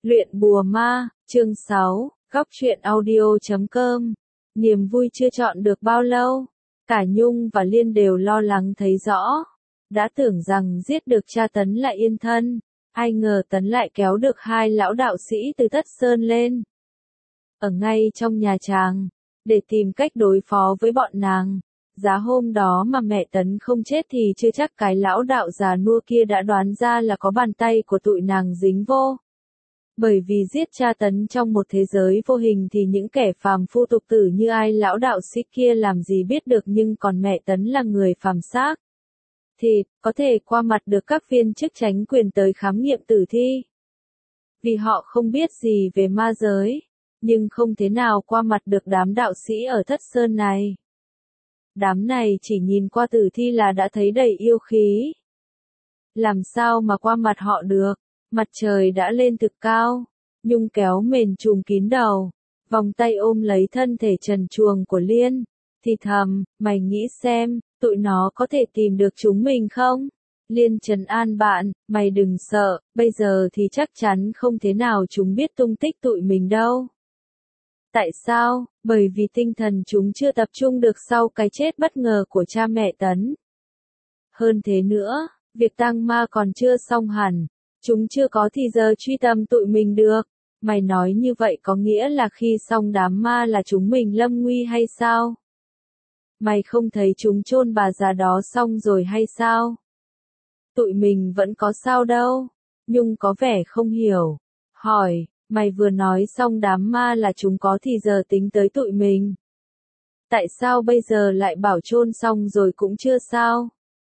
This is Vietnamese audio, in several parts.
Luyện bùa ma, chương 6, góc truyện audio.com. Niềm vui chưa chọn được bao lâu, cả Nhung và Liên đều lo lắng thấy rõ. Đã tưởng rằng giết được cha Tấn lại yên thân, ai ngờ Tấn lại kéo được hai lão đạo sĩ từ Thất Sơn lên. Ở ngay trong nhà Tràng, để tìm cách đối phó với bọn nàng. Giá hôm đó mà mẹ Tấn không chết thì chưa chắc cái lão đạo già nua kia đã đoán ra là có bàn tay của tụi nàng dính vô. Bởi vì giết cha Tấn trong một thế giới vô hình thì những kẻ phàm phu tục tử như ai lão đạo sĩ kia làm gì biết được, nhưng còn mẹ Tấn là người phàm xác thì có thể qua mặt được các viên chức chánh quyền tới khám nghiệm tử thi. Vì họ không biết gì về ma giới, nhưng không thế nào qua mặt được đám đạo sĩ ở Thất Sơn này. Đám này chỉ nhìn qua tử thi là đã thấy đầy yêu khí. Làm sao mà qua mặt họ được? Mặt trời đã lên thực cao, Nhung kéo mền trùm kín đầu, vòng tay ôm lấy thân thể trần truồng của Liên, thì thầm, mày nghĩ xem, tụi nó có thể tìm được chúng mình không? Liên trấn an bạn, mày đừng sợ, bây giờ thì chắc chắn không thế nào chúng biết tung tích tụi mình đâu. Tại sao? Bởi vì tinh thần chúng chưa tập trung được sau cái chết bất ngờ của cha mẹ Tấn. Hơn thế nữa, việc tang ma còn chưa xong hẳn. Chúng chưa có thì giờ truy tầm tụi mình được. Mày nói như vậy có nghĩa là khi xong đám ma là chúng mình lâm nguy hay sao? Mày không thấy chúng chôn bà già đó xong rồi hay sao? Tụi mình vẫn có sao đâu. Nhung có vẻ không hiểu. Hỏi, mày vừa nói xong đám ma là chúng có thì giờ tính tới tụi mình. Tại sao bây giờ lại bảo chôn xong rồi cũng chưa sao?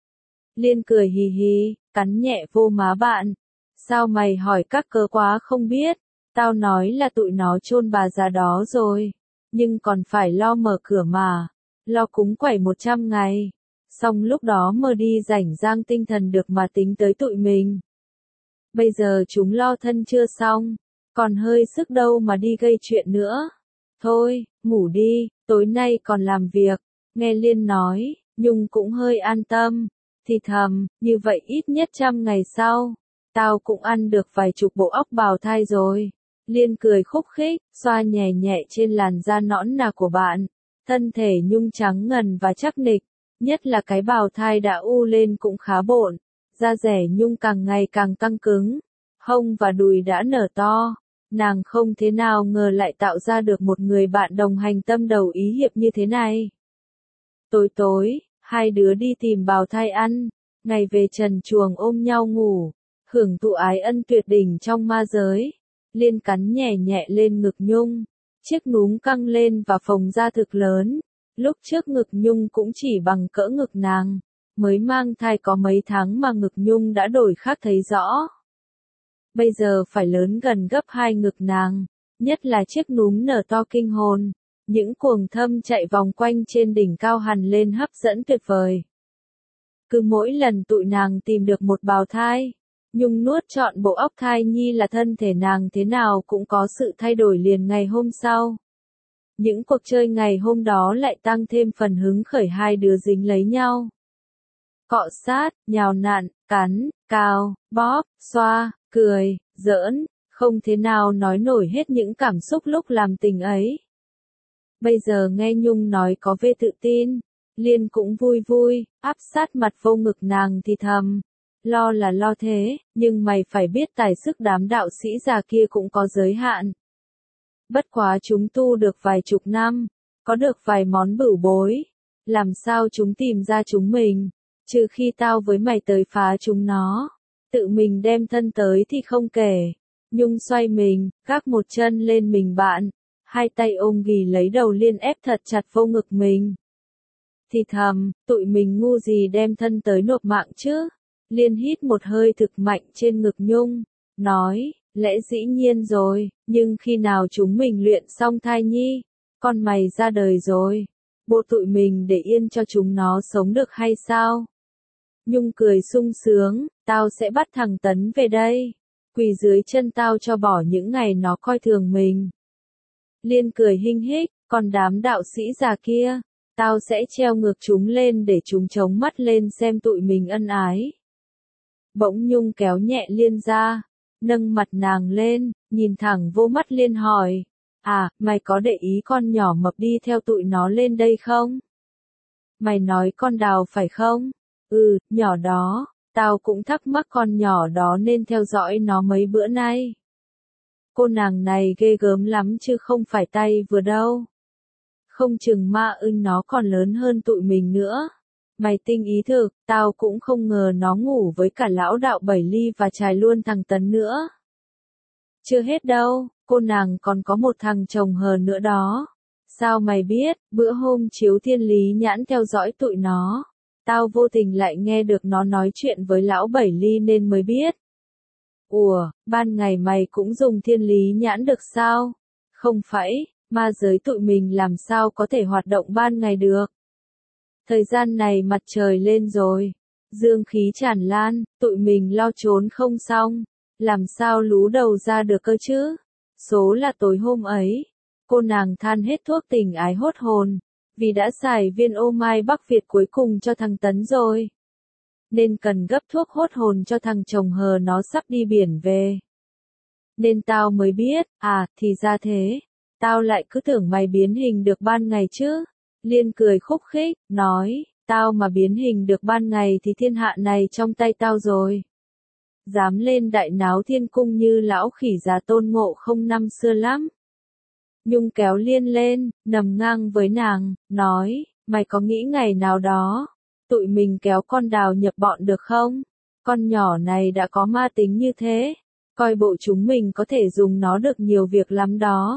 Liên cười hì hì, cắn nhẹ vô má bạn. Sao mày hỏi các cớ quá không biết, tao nói là tụi nó chôn bà già đó rồi, nhưng còn phải lo mở cửa mà, lo cúng quẩy 100 ngày, xong lúc đó mơ đi rảnh rang tinh thần được mà tính tới tụi mình. Bây giờ chúng lo thân chưa xong, còn hơi sức đâu mà đi gây chuyện nữa. Thôi, ngủ đi, tối nay còn làm việc. Nghe Liên nói, Nhung cũng hơi an tâm, thì thầm, như vậy ít nhất 100 ngày sau. Tao cũng ăn được vài chục bộ óc bào thai rồi. Liên cười khúc khích, xoa nhẹ nhẹ trên làn da nõn nà của bạn. Thân thể Nhung trắng ngần và chắc nịch, nhất là cái bào thai đã u lên cũng khá bộn. Da dẻ Nhung càng ngày càng căng cứng, hông và đùi đã nở to. Nàng không thế nào ngờ lại tạo ra được một người bạn đồng hành tâm đầu ý hiệp như thế này. Tối tối, hai đứa đi tìm bào thai ăn, ngày về trần truồng ôm nhau ngủ. Hưởng thụ ái ân tuyệt đỉnh trong ma giới. Liên cắn nhẹ nhẹ lên ngực Nhung. Chiếc núm căng lên và phồng ra thực lớn. Lúc trước ngực Nhung cũng chỉ bằng cỡ ngực nàng. Mới mang thai có mấy tháng mà ngực Nhung đã đổi khác thấy rõ. Bây giờ phải lớn gần gấp 2 ngực nàng. Nhất là chiếc núm nở to kinh hồn. Những cuồng thâm chạy vòng quanh trên đỉnh cao hằn lên hấp dẫn tuyệt vời. Cứ mỗi lần tụi nàng tìm được một bào thai, Nhung nuốt trọn bộ óc thai nhi là thân thể nàng thế nào cũng có sự thay đổi liền ngày hôm sau. Những cuộc chơi ngày hôm đó lại tăng thêm phần hứng khởi, hai đứa dính lấy nhau. Cọ sát, nhào nặn, cắn, cào, bóp, xoa, cười, giỡn, không thế nào nói nổi hết những cảm xúc lúc làm tình ấy. Bây giờ nghe Nhung nói có vẻ tự tin, Liên cũng vui vui, áp sát mặt vô ngực nàng thì thầm. Lo là lo thế, nhưng mày phải biết tài sức đám đạo sĩ già kia cũng có giới hạn. Bất quá chúng tu được vài chục năm, có được vài món bửu bối. Làm sao chúng tìm ra chúng mình, trừ khi tao với mày tới phá chúng nó. Tự mình đem thân tới thì không kể. Nhung xoay mình, gác một chân lên mình bạn. Hai tay ôm ghì lấy đầu Liên ép thật chặt vô ngực mình. Thì thầm, tụi mình ngu gì đem thân tới nộp mạng chứ. Liên hít một hơi thực mạnh trên ngực Nhung, nói, lẽ dĩ nhiên rồi, nhưng khi nào chúng mình luyện xong thai nhi, con mày ra đời rồi, bộ tụi mình để yên cho chúng nó sống được hay sao? Nhung cười sung sướng, tao sẽ bắt thằng Tấn về đây, quỳ dưới chân tao cho bỏ những ngày nó coi thường mình. Liên cười hinh hích, còn đám đạo sĩ già kia, tao sẽ treo ngược chúng lên để chúng chống mắt lên xem tụi mình ân ái. Bỗng Nhung kéo nhẹ Liên ra, nâng mặt nàng lên, nhìn thẳng vô mắt Liên hỏi. À, mày có để ý con nhỏ mập đi theo tụi nó lên đây không? Mày nói con Đào phải không? Ừ, nhỏ đó, tao cũng thắc mắc con nhỏ đó nên theo dõi nó mấy bữa nay. Cô nàng này ghê gớm lắm chứ không phải tay vừa đâu. Không chừng ma ưng nó còn lớn hơn tụi mình nữa. Mày tinh ý thực, tao cũng không ngờ nó ngủ với cả lão đạo Bảy Ly và chài luôn thằng Tấn nữa. Chưa hết đâu, cô nàng còn có một thằng chồng hờ nữa đó. Sao mày biết, bữa hôm chiếu Thiên Lý Nhãn theo dõi tụi nó. Tao vô tình lại nghe được nó nói chuyện với lão Bảy Ly nên mới biết. Ủa, ban ngày mày cũng dùng Thiên Lý Nhãn được sao? Không phải, ma giới tụi mình làm sao có thể hoạt động ban ngày được. Thời gian này mặt trời lên rồi, dương khí tràn lan, tụi mình lo trốn không xong, làm sao lú đầu ra được cơ chứ? Số là tối hôm ấy, cô nàng than hết thuốc tình ái hốt hồn, vì đã xài viên ô mai Bắc Việt cuối cùng cho thằng Tấn rồi. Nên cần gấp thuốc hốt hồn cho thằng chồng hờ nó sắp đi biển về. Nên tao mới biết, à, thì ra thế, tao lại cứ tưởng mày biến hình được ban ngày chứ. Liên cười khúc khích, nói, tao mà biến hình được ban ngày thì thiên hạ này trong tay tao rồi. Dám lên đại náo thiên cung như lão khỉ già Tôn Ngộ Không năm xưa lắm. Nhung kéo Liên lên, nằm ngang với nàng, nói, mày có nghĩ ngày nào đó, tụi mình kéo con Đào nhập bọn được không? Con nhỏ này đã có ma tính như thế, coi bộ chúng mình có thể dùng nó được nhiều việc lắm đó.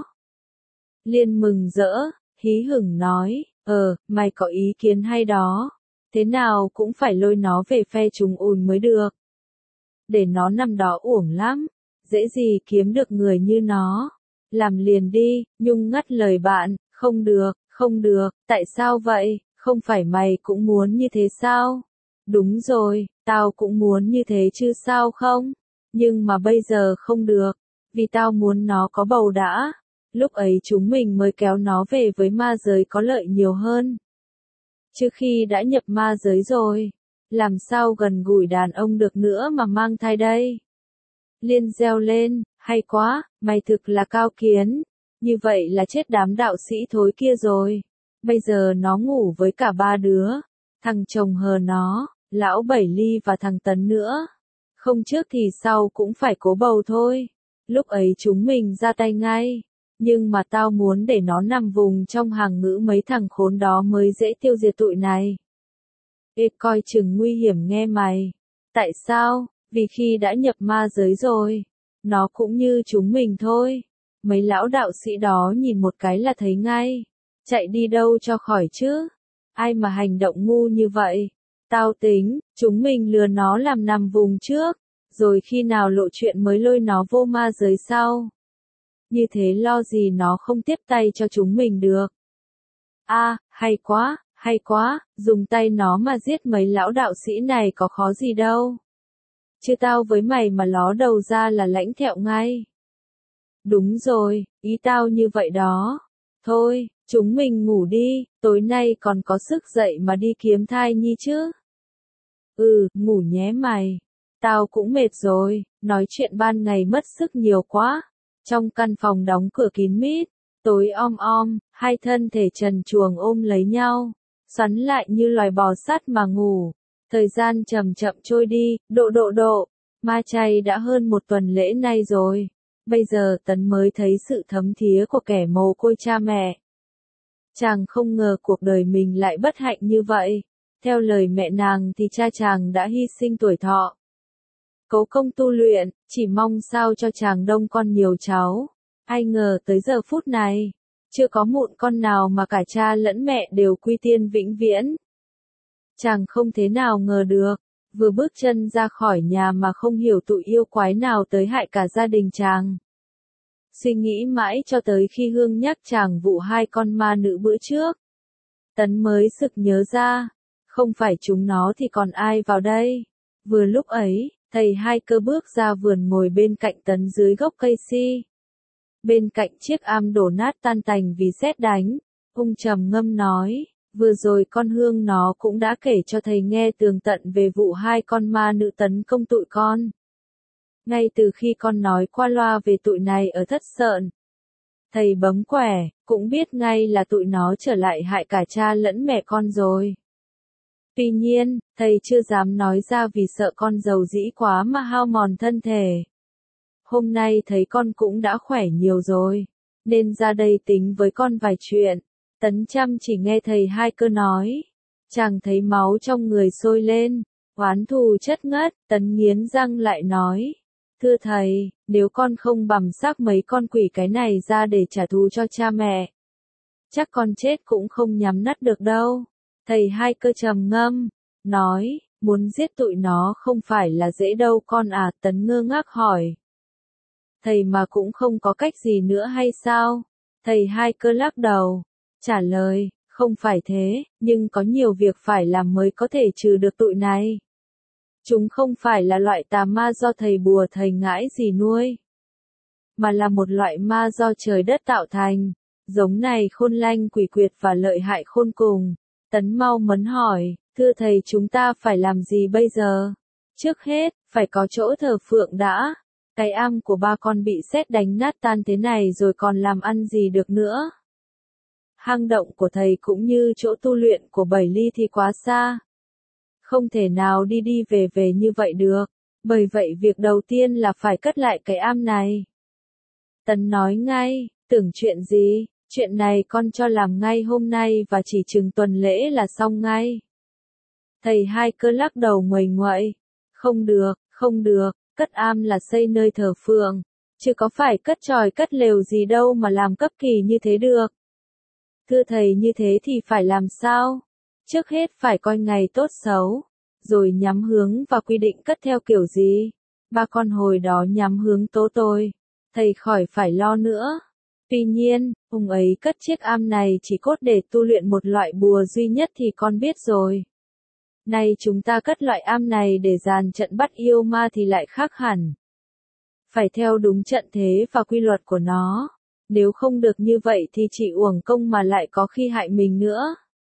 Liên mừng rỡ, hí hửng nói, mày có ý kiến hay đó, thế nào cũng phải lôi nó về phe chúng ùn mới được. Để nó nằm đó uổng lắm, dễ gì kiếm được người như nó. Làm liền đi, Nhung ngắt lời bạn, không được, tại sao vậy, không phải mày cũng muốn như thế sao? Đúng rồi, tao cũng muốn như thế chứ sao không? Nhưng mà bây giờ không được, vì tao muốn nó có bầu đã. Lúc ấy chúng mình mới kéo nó về với ma giới có lợi nhiều hơn. Chứ khi đã nhập ma giới rồi, làm sao gần gũi đàn ông được nữa mà mang thai đây? Liên reo lên, hay quá, mày thực là cao kiến. Như vậy là chết đám đạo sĩ thối kia rồi. Bây giờ nó ngủ với cả ba đứa. Thằng chồng hờ nó, lão Bảy Ly và thằng Tấn nữa. Không trước thì sau cũng phải cố bầu thôi. Lúc ấy chúng mình ra tay ngay. Nhưng mà tao muốn để nó nằm vùng trong hàng ngũ mấy thằng khốn đó mới dễ tiêu diệt tụi này. Ê coi chừng nguy hiểm nghe mày. Tại sao? Vì khi đã nhập ma giới rồi, nó cũng như chúng mình thôi. Mấy lão đạo sĩ đó nhìn một cái là thấy ngay. Chạy đi đâu cho khỏi chứ? Ai mà hành động ngu như vậy? Tao tính, chúng mình lừa nó làm nằm vùng trước, rồi khi nào lộ chuyện mới lôi nó vô ma giới sau. Như thế lo gì nó không tiếp tay cho chúng mình được. À, hay quá, dùng tay nó mà giết mấy lão đạo sĩ này có khó gì đâu. Chứ tao với mày mà ló đầu ra là lãnh thẹo ngay. Đúng rồi, ý tao như vậy đó. Thôi, chúng mình ngủ đi, tối nay còn có sức dậy mà đi kiếm thai nhi chứ. Ừ, ngủ nhé mày. Tao cũng mệt rồi, nói chuyện ban ngày mất sức nhiều quá. Trong căn phòng đóng cửa kín mít, tối om, hai thân thể trần truồng ôm lấy nhau, xoắn lại như loài bò sát mà ngủ. Thời gian chậm chậm trôi đi, độ. Ma chay đã hơn một tuần lễ nay rồi. Bây giờ Tấn mới thấy sự thấm thía của kẻ mồ côi cha mẹ. Chàng không ngờ cuộc đời mình lại bất hạnh như vậy. Theo lời mẹ nàng thì cha chàng đã hy sinh tuổi thọ. Cố công tu luyện, chỉ mong sao cho chàng đông con nhiều cháu. Ai ngờ tới giờ phút này, chưa có mụn con nào mà cả cha lẫn mẹ đều quy tiên vĩnh viễn. Chàng không thế nào ngờ được, vừa bước chân ra khỏi nhà mà không hiểu tụi yêu quái nào tới hại cả gia đình chàng. Suy nghĩ mãi cho tới khi Hương nhắc chàng vụ hai con ma nữ bữa trước. Tấn mới sực nhớ ra, không phải chúng nó thì còn ai vào đây. Vừa lúc ấy, thầy Hai Cơ bước ra vườn ngồi bên cạnh Tấn dưới gốc cây si. Bên cạnh chiếc am đổ nát tan tành vì sét đánh, ông trầm ngâm nói, vừa rồi con Hương nó cũng đã kể cho thầy nghe tường tận về vụ hai con ma nữ tấn công tụi con. Ngay từ khi con nói qua loa về tụi này ở Thất Sợn, thầy bấm quẻ, cũng biết ngay là tụi nó trở lại hại cả cha lẫn mẹ con rồi. Tuy nhiên, thầy chưa dám nói ra vì sợ con giàu dĩ quá mà hao mòn thân thể. Hôm nay thấy con cũng đã khỏe nhiều rồi, nên ra đây tính với con vài chuyện. Tấn chăm chỉ nghe thầy Hai Cơ nói. Chàng thấy máu trong người sôi lên, oán thù chất ngất, Tấn nghiến răng lại nói. Thưa thầy, nếu con không bằm xác mấy con quỷ cái này ra để trả thù cho cha mẹ, chắc con chết cũng không nhắm mắt được đâu. Thầy Hai Cơ trầm ngâm, nói, muốn giết tụi nó không phải là dễ đâu con à. Tấn ngơ ngác hỏi. Thầy mà cũng không có cách gì nữa hay sao? Thầy Hai Cơ lắc đầu, trả lời, không phải thế, nhưng có nhiều việc phải làm mới có thể trừ được tụi này. Chúng không phải là loại tà ma do thầy bùa thầy ngãi gì nuôi, mà là một loại ma do trời đất tạo thành. Giống này khôn lanh quỷ quyệt và lợi hại khôn cùng. Tấn mau mắn hỏi, thưa thầy chúng ta phải làm gì bây giờ? Trước hết, phải có chỗ thờ phượng đã. Cái am của ba con bị sét đánh nát tan thế này rồi còn làm ăn gì được nữa. Hang động của thầy cũng như chỗ tu luyện của Bảy Ly thì quá xa. Không thể nào đi đi về về như vậy được. Bởi vậy việc đầu tiên là phải cất lại cái am này. Tấn nói ngay, tưởng chuyện gì, chuyện này con cho làm ngay hôm nay và chỉ chừng tuần lễ là xong ngay. Thầy Hai Cơ lắc đầu nguầy nguậy, không được, cất am là xây nơi thờ phượng, chứ có phải cất chòi cất lều gì đâu mà làm cấp kỳ như thế được. Thưa thầy như thế thì phải làm sao? Trước hết phải coi ngày tốt xấu, rồi nhắm hướng và quy định cất theo kiểu gì. Ba con hồi đó nhắm hướng tố tôi, thầy khỏi phải lo nữa. Tuy nhiên, ông ấy cất chiếc am này chỉ cốt để tu luyện một loại bùa duy nhất thì con biết rồi. Nay chúng ta cất loại am này để dàn trận bắt yêu ma thì lại khác hẳn. Phải theo đúng trận thế và quy luật của nó. Nếu không được như vậy thì chỉ uổng công mà lại có khi hại mình nữa.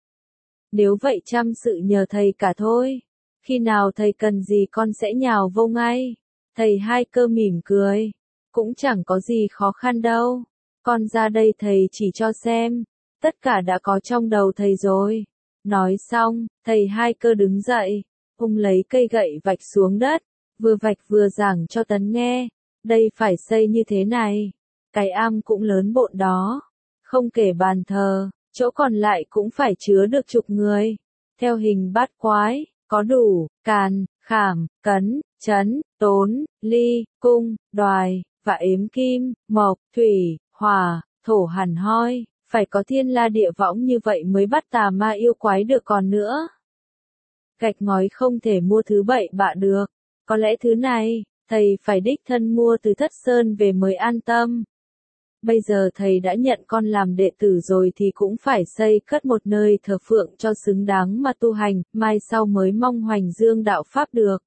Nếu vậy chăm sự nhờ thầy cả thôi. Khi nào thầy cần gì con sẽ nhào vô ngay. Thầy Hai Cơ mỉm cười. Cũng chẳng có gì khó khăn đâu. Con ra đây thầy chỉ cho xem. Tất cả đã có trong đầu thầy rồi. Nói xong, thầy Hai Cơ đứng dậy. Ông lấy cây gậy vạch xuống đất. Vừa vạch vừa giảng cho Tấn nghe. Đây phải xây như thế này. Cái am cũng lớn bộn đó. Không kể bàn thờ, chỗ còn lại cũng phải chứa được chục người. Theo hình bát quái, có đủ, càn, khảm, cấn, chấn, tốn, ly, cung, đoài, và ếm kim, mộc, thủy, hỏa, thổ hẳn hoi. Phải có thiên la địa võng như vậy mới bắt tà ma yêu quái được còn nữa. Gạch ngói không thể mua thứ bậy bạ được. Có lẽ thứ này, thầy phải đích thân mua từ Thất Sơn về mới an tâm. Bây giờ thầy đã nhận con làm đệ tử rồi thì cũng phải xây cất một nơi thờ phượng cho xứng đáng mà tu hành, mai sau mới mong hoành dương đạo pháp được.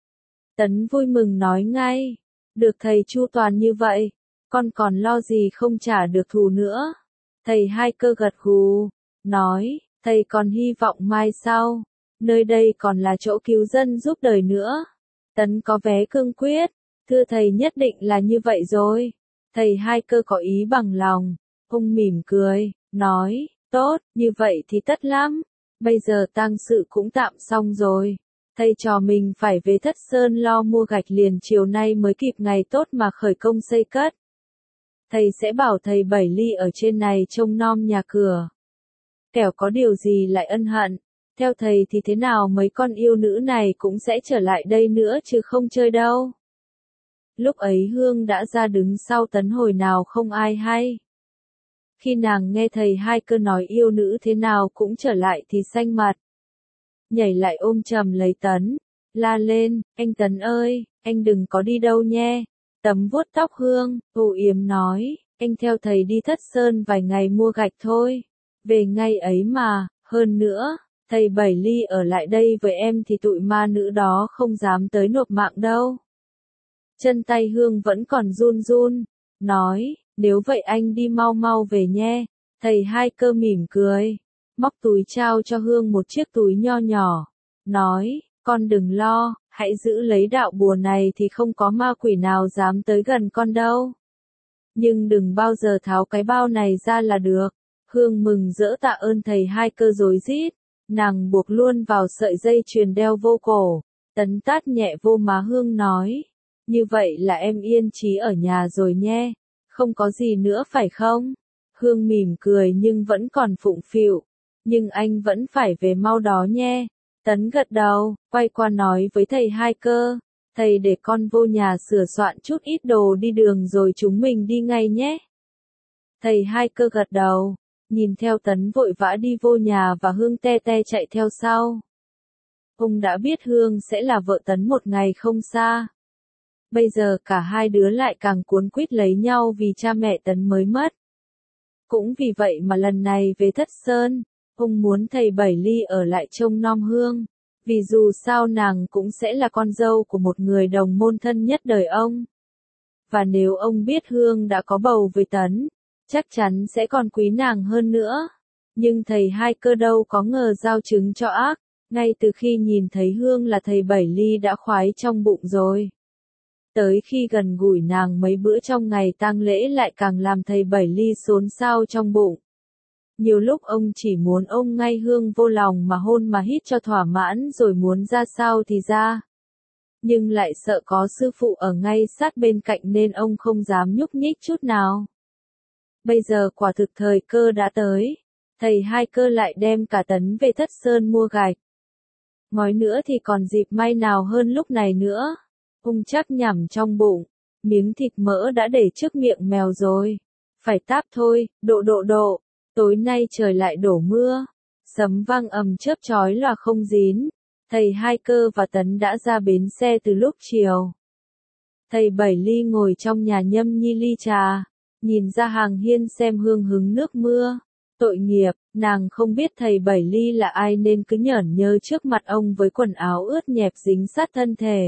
Tấn vui mừng nói ngay, được thầy chu toàn như vậy, con còn lo gì không trả được thù nữa. Thầy Hai Cơ gật gù, nói, thầy còn hy vọng mai sau, nơi đây còn là chỗ cứu dân giúp đời nữa. Tấn có vé cương quyết, thưa thầy nhất định là như vậy rồi. Thầy Hai Cơ có ý bằng lòng, ông mỉm cười, nói, tốt, như vậy thì tất lắm. Bây giờ tang sự cũng tạm xong rồi. Thầy trò mình phải về Thất Sơn lo mua gạch liền chiều nay mới kịp ngày tốt mà khởi công xây cất. Thầy sẽ bảo thầy Bảy Ly ở trên này trông nom nhà cửa. Kẻo có điều gì lại ân hận. Theo thầy thì thế nào mấy con yêu nữ này cũng sẽ trở lại đây nữa chứ không chơi đâu. Lúc ấy Hương đã ra đứng sau Tấn hồi nào không ai hay. Khi nàng nghe thầy Hai Cơ nói yêu nữ thế nào cũng trở lại thì xanh mặt. Nhảy lại ôm chầm lấy Tấn, la lên, anh Tấn ơi, anh đừng có đi đâu nhé. Tấm vuốt tóc Hương, ù yếm nói, anh theo thầy đi Thất Sơn vài ngày mua gạch thôi. Về ngay ấy mà, hơn nữa, thầy Bảy Ly ở lại đây với em thì tụi ma nữ đó không dám tới nộp mạng đâu. Chân tay Hương vẫn còn run run, nói, nếu vậy anh đi mau mau về nhé. Thầy Hai Cơ mỉm cười, móc túi trao cho Hương một chiếc túi nho nhỏ, nói, con đừng lo, hãy giữ lấy đạo bùa này thì không có ma quỷ nào dám tới gần con đâu. Nhưng đừng bao giờ tháo cái bao này ra là được. Hương mừng rỡ tạ ơn thầy hai cơ rối rít, nàng buộc luôn vào sợi dây chuyền đeo vô cổ. Tấn tát nhẹ vô má Hương nói, như vậy là em yên chí ở nhà rồi nhé, không có gì nữa phải không? Hương mỉm cười nhưng vẫn còn phụng phịu, nhưng anh vẫn phải về mau đó nhé. Tấn gật đầu, quay qua nói với thầy hai cơ, thầy để con vô nhà sửa soạn chút ít đồ đi đường rồi chúng mình đi ngay nhé. Thầy hai cơ gật đầu, nhìn theo Tấn vội vã đi vô nhà và Hương te te chạy theo sau. Ông đã biết Hương sẽ là vợ Tấn một ngày không xa. Bây giờ cả hai đứa lại càng cuốn quýt lấy nhau vì cha mẹ Tấn mới mất. Cũng vì vậy mà lần này về Thất Sơn, ông muốn thầy Bảy Ly ở lại trông nom Hương, vì dù sao nàng cũng sẽ là con dâu của một người đồng môn thân nhất đời ông. Và nếu ông biết Hương đã có bầu với Tấn, chắc chắn sẽ còn quý nàng hơn nữa. Nhưng thầy hai cơ đâu có ngờ giao trứng cho ác, ngay từ khi nhìn thấy Hương là thầy Bảy Ly đã khoái trong bụng rồi. Tới khi gần gũi nàng mấy bữa trong ngày tang lễ lại càng làm thầy Bảy Ly xốn xao trong bụng. Nhiều lúc ông chỉ muốn ôm ngay Hương vô lòng mà hôn mà hít cho thỏa mãn rồi muốn ra sao thì ra. Nhưng lại sợ có sư phụ ở ngay sát bên cạnh nên ông không dám nhúc nhích chút nào. Bây giờ quả thực thời cơ đã tới, thầy hai cơ lại đem cả Tấn về Thất Sơn mua gạch. Ngói nữa thì còn dịp may nào hơn lúc này nữa. Ông chắc nhẩm trong bụng, miếng thịt mỡ đã để trước miệng mèo rồi. Phải táp thôi, độ. Tối nay trời lại đổ mưa. Sấm vang ầm chớp chói là không dín. Thầy hai cơ và Tấn đã ra bến xe từ lúc chiều. Thầy Bảy Ly ngồi trong nhà nhâm nhi ly trà, nhìn ra hàng hiên xem Hương hứng nước mưa. Tội nghiệp, nàng không biết thầy Bảy Ly là ai nên cứ nhởn nhơ trước mặt ông với quần áo ướt nhẹp dính sát thân thể.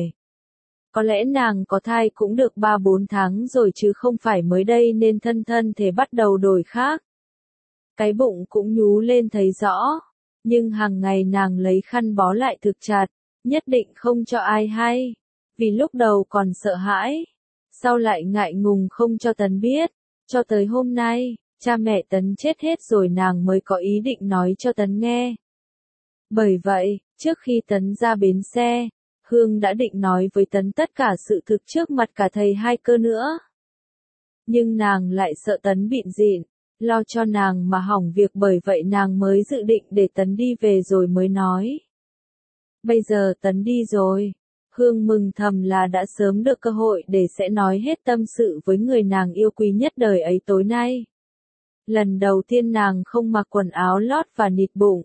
Có lẽ nàng có thai cũng được 3-4 tháng rồi chứ không phải mới đây nên thân thể bắt đầu đổi khác. Cái bụng cũng nhú lên thấy rõ, nhưng hàng ngày nàng lấy khăn bó lại thực chặt, nhất định không cho ai hay. Vì lúc đầu còn sợ hãi, sau lại ngại ngùng không cho Tấn biết, cho tới hôm nay, cha mẹ Tấn chết hết rồi nàng mới có ý định nói cho Tấn nghe. Bởi vậy, trước khi Tấn ra bến xe, Hương đã định nói với Tấn tất cả sự thực trước mặt cả thầy hai cơ nữa. Nhưng nàng lại sợ Tấn bịn dịn, lo cho nàng mà hỏng việc bởi vậy nàng mới dự định để Tấn đi về rồi mới nói. Bây giờ Tấn đi rồi, Hương mừng thầm là đã sớm được cơ hội để sẽ nói hết tâm sự với người nàng yêu quý nhất đời ấy tối nay. Lần đầu tiên nàng không mặc quần áo lót và nịt bụng.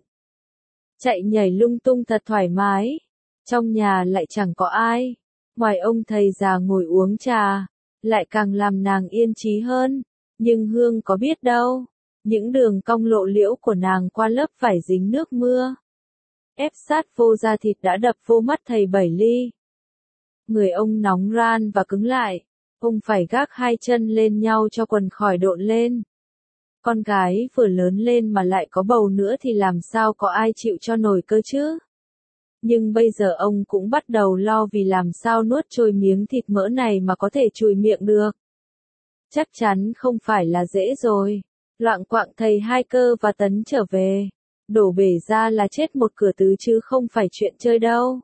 Chạy nhảy lung tung thật thoải mái. Trong nhà lại chẳng có ai, ngoài ông thầy già ngồi uống trà, lại càng làm nàng yên trí hơn. Nhưng Hương có biết đâu, những đường cong lộ liễu của nàng qua lớp vải dính nước mưa. Ép sát vô da thịt đã đập vô mắt thầy Bảy Ly. Người ông nóng ran và cứng lại, ông phải gác hai chân lên nhau cho quần khỏi độn lên. Con gái vừa lớn lên mà lại có bầu nữa thì làm sao có ai chịu cho nổi cơ chứ? Nhưng bây giờ ông cũng bắt đầu lo vì làm sao nuốt trôi miếng thịt mỡ này mà có thể chùi miệng được. Chắc chắn không phải là dễ rồi. Loạng quạng thầy hai cơ và Tấn trở về. Đổ bể ra là chết một cửa tứ chứ không phải chuyện chơi đâu.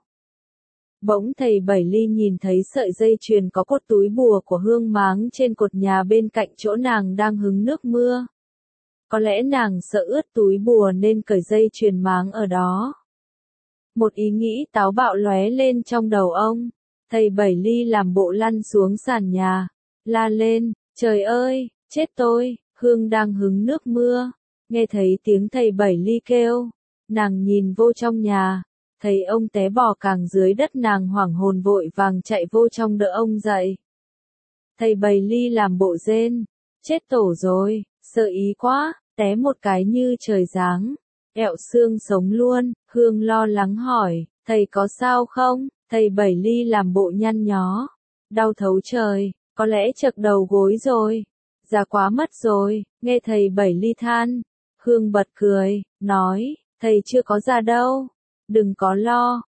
Bỗng thầy Bảy Ly nhìn thấy sợi dây chuyền có cột túi bùa của Hương máng trên cột nhà bên cạnh chỗ nàng đang hứng nước mưa. Có lẽ nàng sợ ướt túi bùa nên cởi dây chuyền máng ở đó. Một ý nghĩ táo bạo lóe lên trong đầu ông. Thầy Bảy Ly làm bộ lăn xuống sàn nhà, la lên, trời ơi, chết tôi, Hương đang hứng nước mưa. Nghe thấy tiếng thầy Bảy Ly kêu, nàng nhìn vô trong nhà, thấy ông té bò càng dưới đất nàng hoảng hồn vội vàng chạy vô trong đỡ ông dậy. Thầy Bảy Ly làm bộ rên, chết tổ rồi, sợ ý quá, té một cái như trời giáng. Ẹo xương sống luôn, Hương lo lắng hỏi, thầy có sao không? Thầy Bảy Ly làm bộ nhăn nhó, đau thấu trời, có lẽ chật đầu gối rồi, già quá mất rồi. Nghe thầy Bảy Ly than, Hương bật cười, nói, thầy chưa có già đâu, đừng có lo,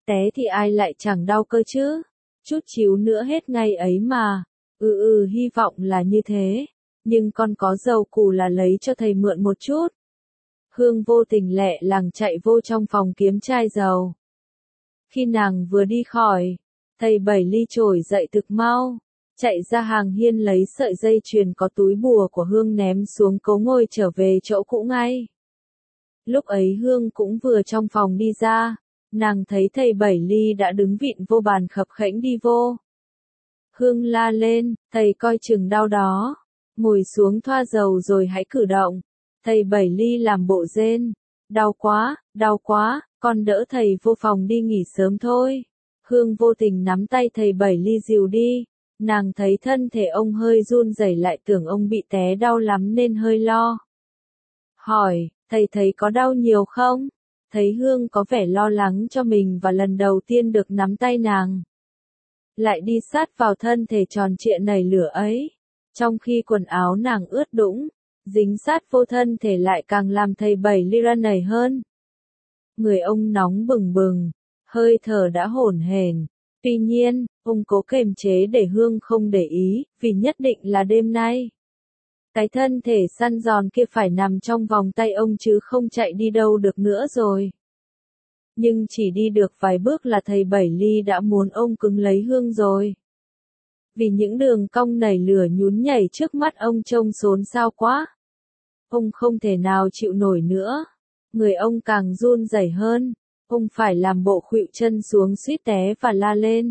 té thì ai lại chẳng đau cơ chứ, chút xíu nữa hết ngày ấy mà, hy vọng là như thế, nhưng con có dầu củ là lấy cho thầy mượn một chút. Hương vô tình lẹ làng chạy vô trong phòng kiếm chai dầu. Khi nàng vừa đi khỏi, thầy Bảy Ly trồi dậy thực mau, chạy ra hàng hiên lấy sợi dây chuyền có túi bùa của Hương ném xuống cấu ngồi trở về chỗ cũ ngay. Lúc ấy Hương cũng vừa trong phòng đi ra, nàng thấy thầy Bảy Ly đã đứng vịn vô bàn khập khẽnh đi vô. Hương la lên, thầy coi chừng đau đó, ngồi xuống thoa dầu rồi hãy cử động. Thầy Bảy Ly làm bộ rên, đau quá, con đỡ thầy vô phòng đi nghỉ sớm thôi. Hương vô tình nắm tay thầy Bảy Ly dìu đi, nàng thấy thân thể ông hơi run rẩy lại tưởng ông bị té đau lắm nên hơi lo. Hỏi, thầy thấy có đau nhiều không? Thấy Hương có vẻ lo lắng cho mình và lần đầu tiên được nắm tay nàng. Lại đi sát vào thân thể tròn trịa nảy lửa ấy, trong khi quần áo nàng ướt đũng, dính sát vô thân thể lại càng làm thầy Bảy Ly ra nảy hơn. Người ông nóng bừng bừng, hơi thở đã hổn hển. Tuy nhiên, ông cố kềm chế để Hương không để ý, vì nhất định là đêm nay. Cái thân thể săn giòn kia phải nằm trong vòng tay ông chứ không chạy đi đâu được nữa rồi. Nhưng chỉ đi được vài bước là thầy Bảy Ly đã muốn ôm cứng lấy Hương rồi. Vì những đường cong nảy lửa nhún nhảy trước mắt ông trông xốn xao quá. Ông không thể nào chịu nổi nữa. Người ông càng run rẩy hơn. Ông phải làm bộ khuỵu chân xuống suýt té và la lên.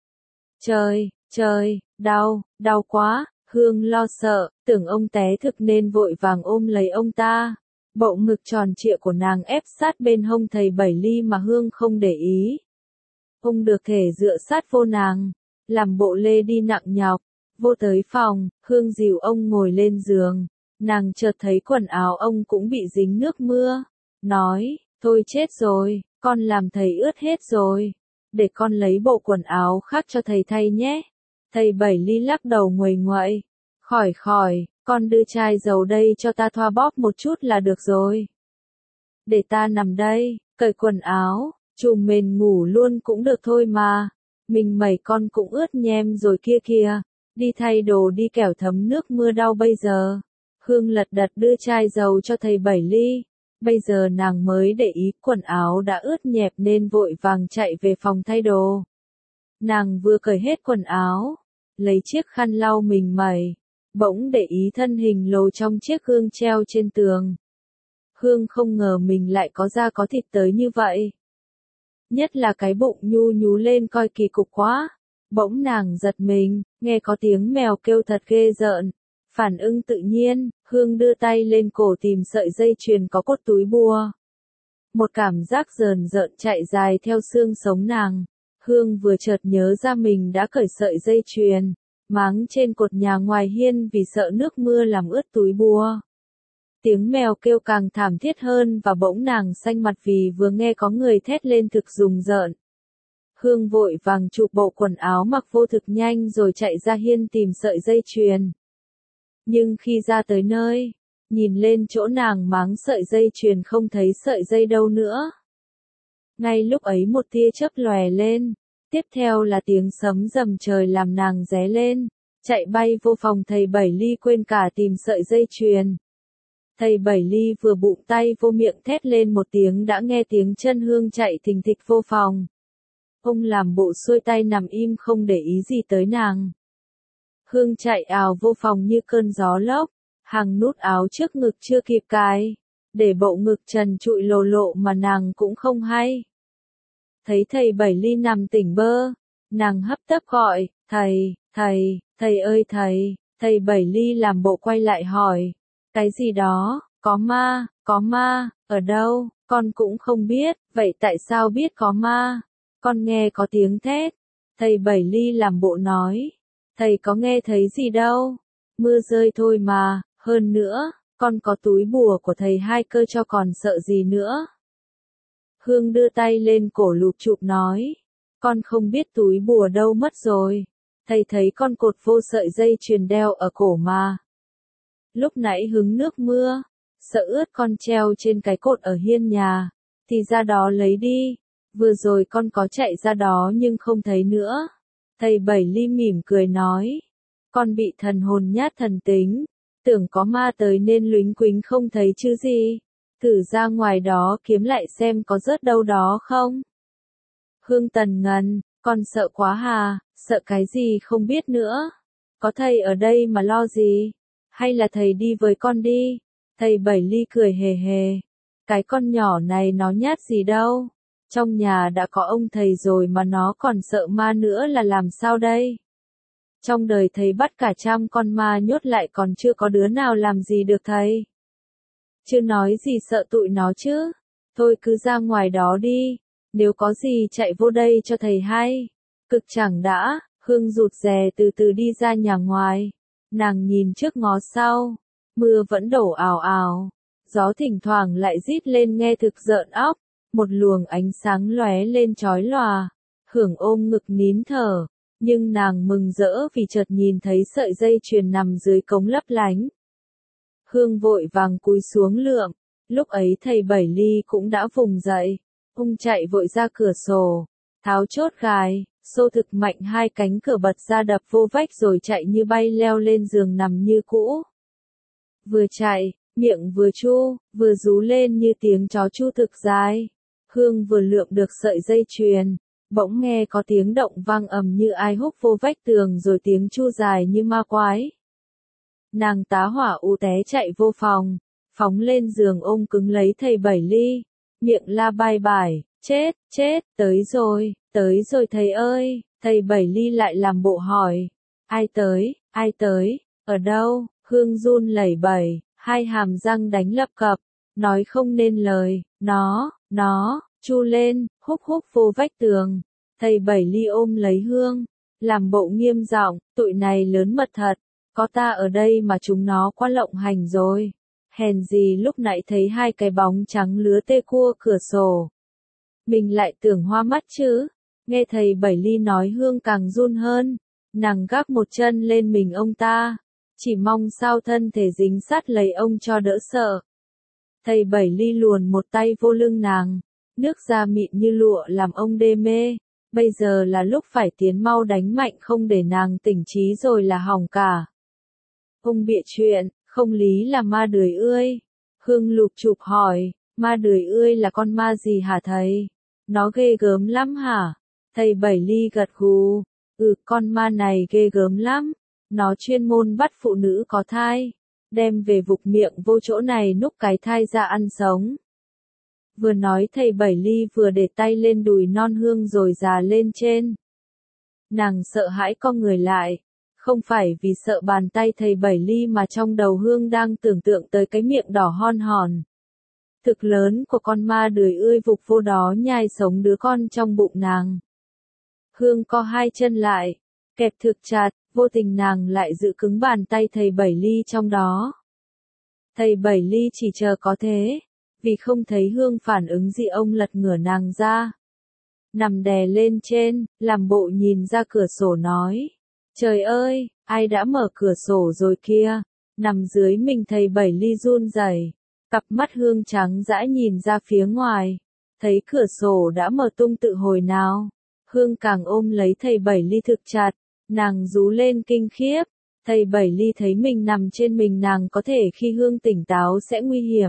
Trời, đau quá. Hương lo sợ, tưởng ông té thực nên vội vàng ôm lấy ông ta. Bộ ngực tròn trịa của nàng ép sát bên hông thầy Bảy Ly mà Hương không để ý. Ông được thể dựa sát vô nàng, làm bộ lê đi nặng nhọc. Vô tới phòng, Hương dìu ông ngồi lên giường. Nàng chợt thấy quần áo ông cũng bị dính nước mưa. Nói, thôi chết rồi, con làm thầy ướt hết rồi. Để con lấy bộ quần áo khác cho thầy thay nhé. Thầy Bảy Ly lắc đầu nguầy nguậy. Khỏi, con đưa chai dầu đây cho ta thoa bóp một chút là được rồi. Để ta nằm đây, cởi quần áo, trùm mền ngủ luôn cũng được thôi mà. Mình mẩy con cũng ướt nhem rồi kia kìa. Đi thay đồ đi kẻo thấm nước mưa đau bây giờ. Hương lật đật đưa chai dầu cho thầy Bảy Ly. Bây giờ nàng mới để ý quần áo đã ướt nhẹp nên vội vàng chạy về phòng thay đồ. Nàng vừa cởi hết quần áo, lấy chiếc khăn lau mình mẩy, bỗng để ý thân hình lồ trong chiếc gương treo trên tường. Hương không ngờ mình lại có da có thịt tới như vậy. Nhất là cái bụng nhu nhú lên coi kỳ cục quá. Bỗng nàng giật mình, nghe có tiếng mèo kêu thật ghê rợn. Phản ứng tự nhiên, Hương đưa tay lên cổ tìm sợi dây chuyền có cốt túi bùa. Một cảm giác rờn rợn chạy dài theo xương sống nàng. Hương vừa chợt nhớ ra mình đã cởi sợi dây chuyền, máng trên cột nhà ngoài hiên vì sợ nước mưa làm ướt túi bùa. Tiếng mèo kêu càng thảm thiết hơn và bỗng nàng xanh mặt vì vừa nghe có người thét lên thực rùng rợn. Hương vội vàng chụp bộ quần áo mặc vô thực nhanh rồi chạy ra hiên tìm sợi dây chuyền. Nhưng khi ra tới nơi, nhìn lên chỗ nàng máng sợi dây chuyền không thấy sợi dây đâu nữa. Ngay lúc ấy một tia chớp lòe lên, tiếp theo là tiếng sấm rầm trời làm nàng ré lên, chạy bay vô phòng thầy Bảy Ly quên cả tìm sợi dây chuyền. Thầy Bảy Ly vừa bụng tay vô miệng thét lên một tiếng đã nghe tiếng chân Hương chạy thình thịch vô phòng. Ông làm bộ xuôi tay nằm im không để ý gì tới nàng. Hương chạy ào vô phòng như cơn gió lốc, hàng nút áo trước ngực chưa kịp cài, để bộ ngực trần trụi lồ lộ mà nàng cũng không hay. Thấy thầy Bảy Ly nằm tỉnh bơ, nàng hấp tấp gọi, thầy ơi thầy Bảy Ly làm bộ quay lại hỏi, cái gì đó, có ma, ở đâu, con cũng không biết, vậy tại sao biết có ma, con nghe có tiếng thét, thầy Bảy Ly làm bộ nói, thầy có nghe thấy gì đâu, mưa rơi thôi mà, hơn nữa, con có túi bùa của thầy hai cơ cho còn sợ gì nữa. Hương đưa tay lên cổ lụp chụp nói, con không biết túi bùa đâu mất rồi, thầy thấy con cột vô sợi dây chuyền đeo ở cổ mà. Lúc nãy hứng nước mưa, sợ ướt con treo trên cái cột ở hiên nhà, thì ra đó lấy đi, Vừa rồi con có chạy ra đó nhưng không thấy nữa. Thầy Bảy Ly mỉm cười nói. Con bị thần hồn nhát thần tính. Tưởng có ma tới nên luính quính không thấy chứ gì. Thử ra ngoài đó kiếm lại xem có rớt đâu đó không. Hương Tần ngần, con sợ quá hà, sợ cái gì không biết nữa. Có thầy ở đây mà lo gì. Hay là thầy đi với con đi. Thầy Bảy Ly cười hề hề. Cái con nhỏ này nó nhát gì đâu. Trong nhà đã có ông thầy rồi mà nó còn sợ ma nữa là làm sao đây? Trong đời thầy bắt cả trăm con ma nhốt lại còn chưa có đứa nào làm gì được thầy. Chưa nói gì sợ tụi nó chứ. Thôi cứ ra ngoài đó đi. Nếu có gì chạy vô đây cho thầy hay. Cực chẳng đã, Hương rụt rè từ từ đi ra nhà ngoài. Nàng nhìn trước ngó sau. Mưa vẫn đổ ào ào. Gió thỉnh thoảng lại rít lên nghe thực rợn óc. Một luồng ánh sáng lóe lên chói lòa. Hưởng ôm ngực nín thở. Nhưng nàng mừng rỡ vì chợt nhìn thấy sợi dây chuyền nằm dưới cống lấp lánh. Hương vội vàng cúi xuống lượm. Lúc ấy thầy Bảy Ly cũng đã vùng dậy. Ông chạy vội ra cửa sổ. Tháo chốt gài, xô thực mạnh hai cánh cửa bật ra đập vô vách rồi chạy như bay leo lên giường nằm như cũ. Vừa chạy, miệng vừa chu, vừa rú lên như tiếng chó chu thực dài. Hương vừa lượm được sợi dây chuyền, bỗng nghe có tiếng động vang ầm như ai húc vô vách tường rồi tiếng chu dài như ma quái. Nàng tá hỏa u té chạy vô phòng, phóng lên giường ôm cứng lấy thầy Bảy Ly, miệng la bai bài, chết, tới rồi thầy ơi, thầy Bảy Ly lại làm bộ hỏi, ai tới, ở đâu, Hương run lẩy bẩy, hai hàm răng đánh lập cập, nói không nên lời, nó, chu lên, húc vô vách tường, thầy Bảy Ly ôm lấy Hương, làm bộ nghiêm giọng, tụi này lớn mật thật. Có ta ở đây mà chúng nó qua lộng hành rồi. Hèn gì lúc nãy thấy hai cái bóng trắng lứa tê cua cửa sổ. Mình lại tưởng hoa mắt chứ. Nghe thầy Bảy Ly nói Hương càng run hơn. Nàng gác một chân lên mình ông ta. Chỉ mong sao thân thể dính sát lấy ông cho đỡ sợ. Thầy Bảy Ly luồn một tay vô lưng nàng. Nước da mịn như lụa làm ông đê mê. Bây giờ là lúc phải tiến mau đánh mạnh không để nàng tỉnh trí rồi là hỏng cả. Ông bịa chuyện, không lý là ma đười ươi. Hương lục chụp hỏi, ma đười ươi là con ma gì hả thầy? Nó ghê gớm lắm hả? Thầy Bảy Ly gật gù, con ma này ghê gớm lắm. Nó chuyên môn bắt phụ nữ có thai, đem về vục miệng vô chỗ này núc cái thai ra ăn sống. Vừa nói thầy Bảy Ly vừa để tay lên đùi non Hương rồi già lên trên. Nàng sợ hãi co người lại. Không phải vì sợ bàn tay thầy Bảy Ly mà trong đầu Hương đang tưởng tượng tới cái miệng đỏ hon hòn. Thực lớn của con ma đười ươi vục vô đó nhai sống đứa con trong bụng nàng. Hương co hai chân lại, kẹp thực chặt, vô tình nàng lại giữ cứng bàn tay thầy Bảy Ly trong đó. Thầy Bảy Ly chỉ chờ có thế, vì không thấy Hương phản ứng gì ông lật ngửa nàng ra. Nằm đè lên trên, làm bộ nhìn ra cửa sổ nói. Trời ơi, ai đã mở cửa sổ rồi kia, nằm dưới mình thầy Bảy Ly run rẩy, cặp mắt Hương trắng dã nhìn ra phía ngoài, thấy cửa sổ đã mở tung tự hồi nào, Hương càng ôm lấy thầy Bảy Ly thực chặt, nàng rú lên kinh khiếp, thầy Bảy Ly thấy mình nằm trên mình nàng có thể khi Hương tỉnh táo sẽ nguy hiểm,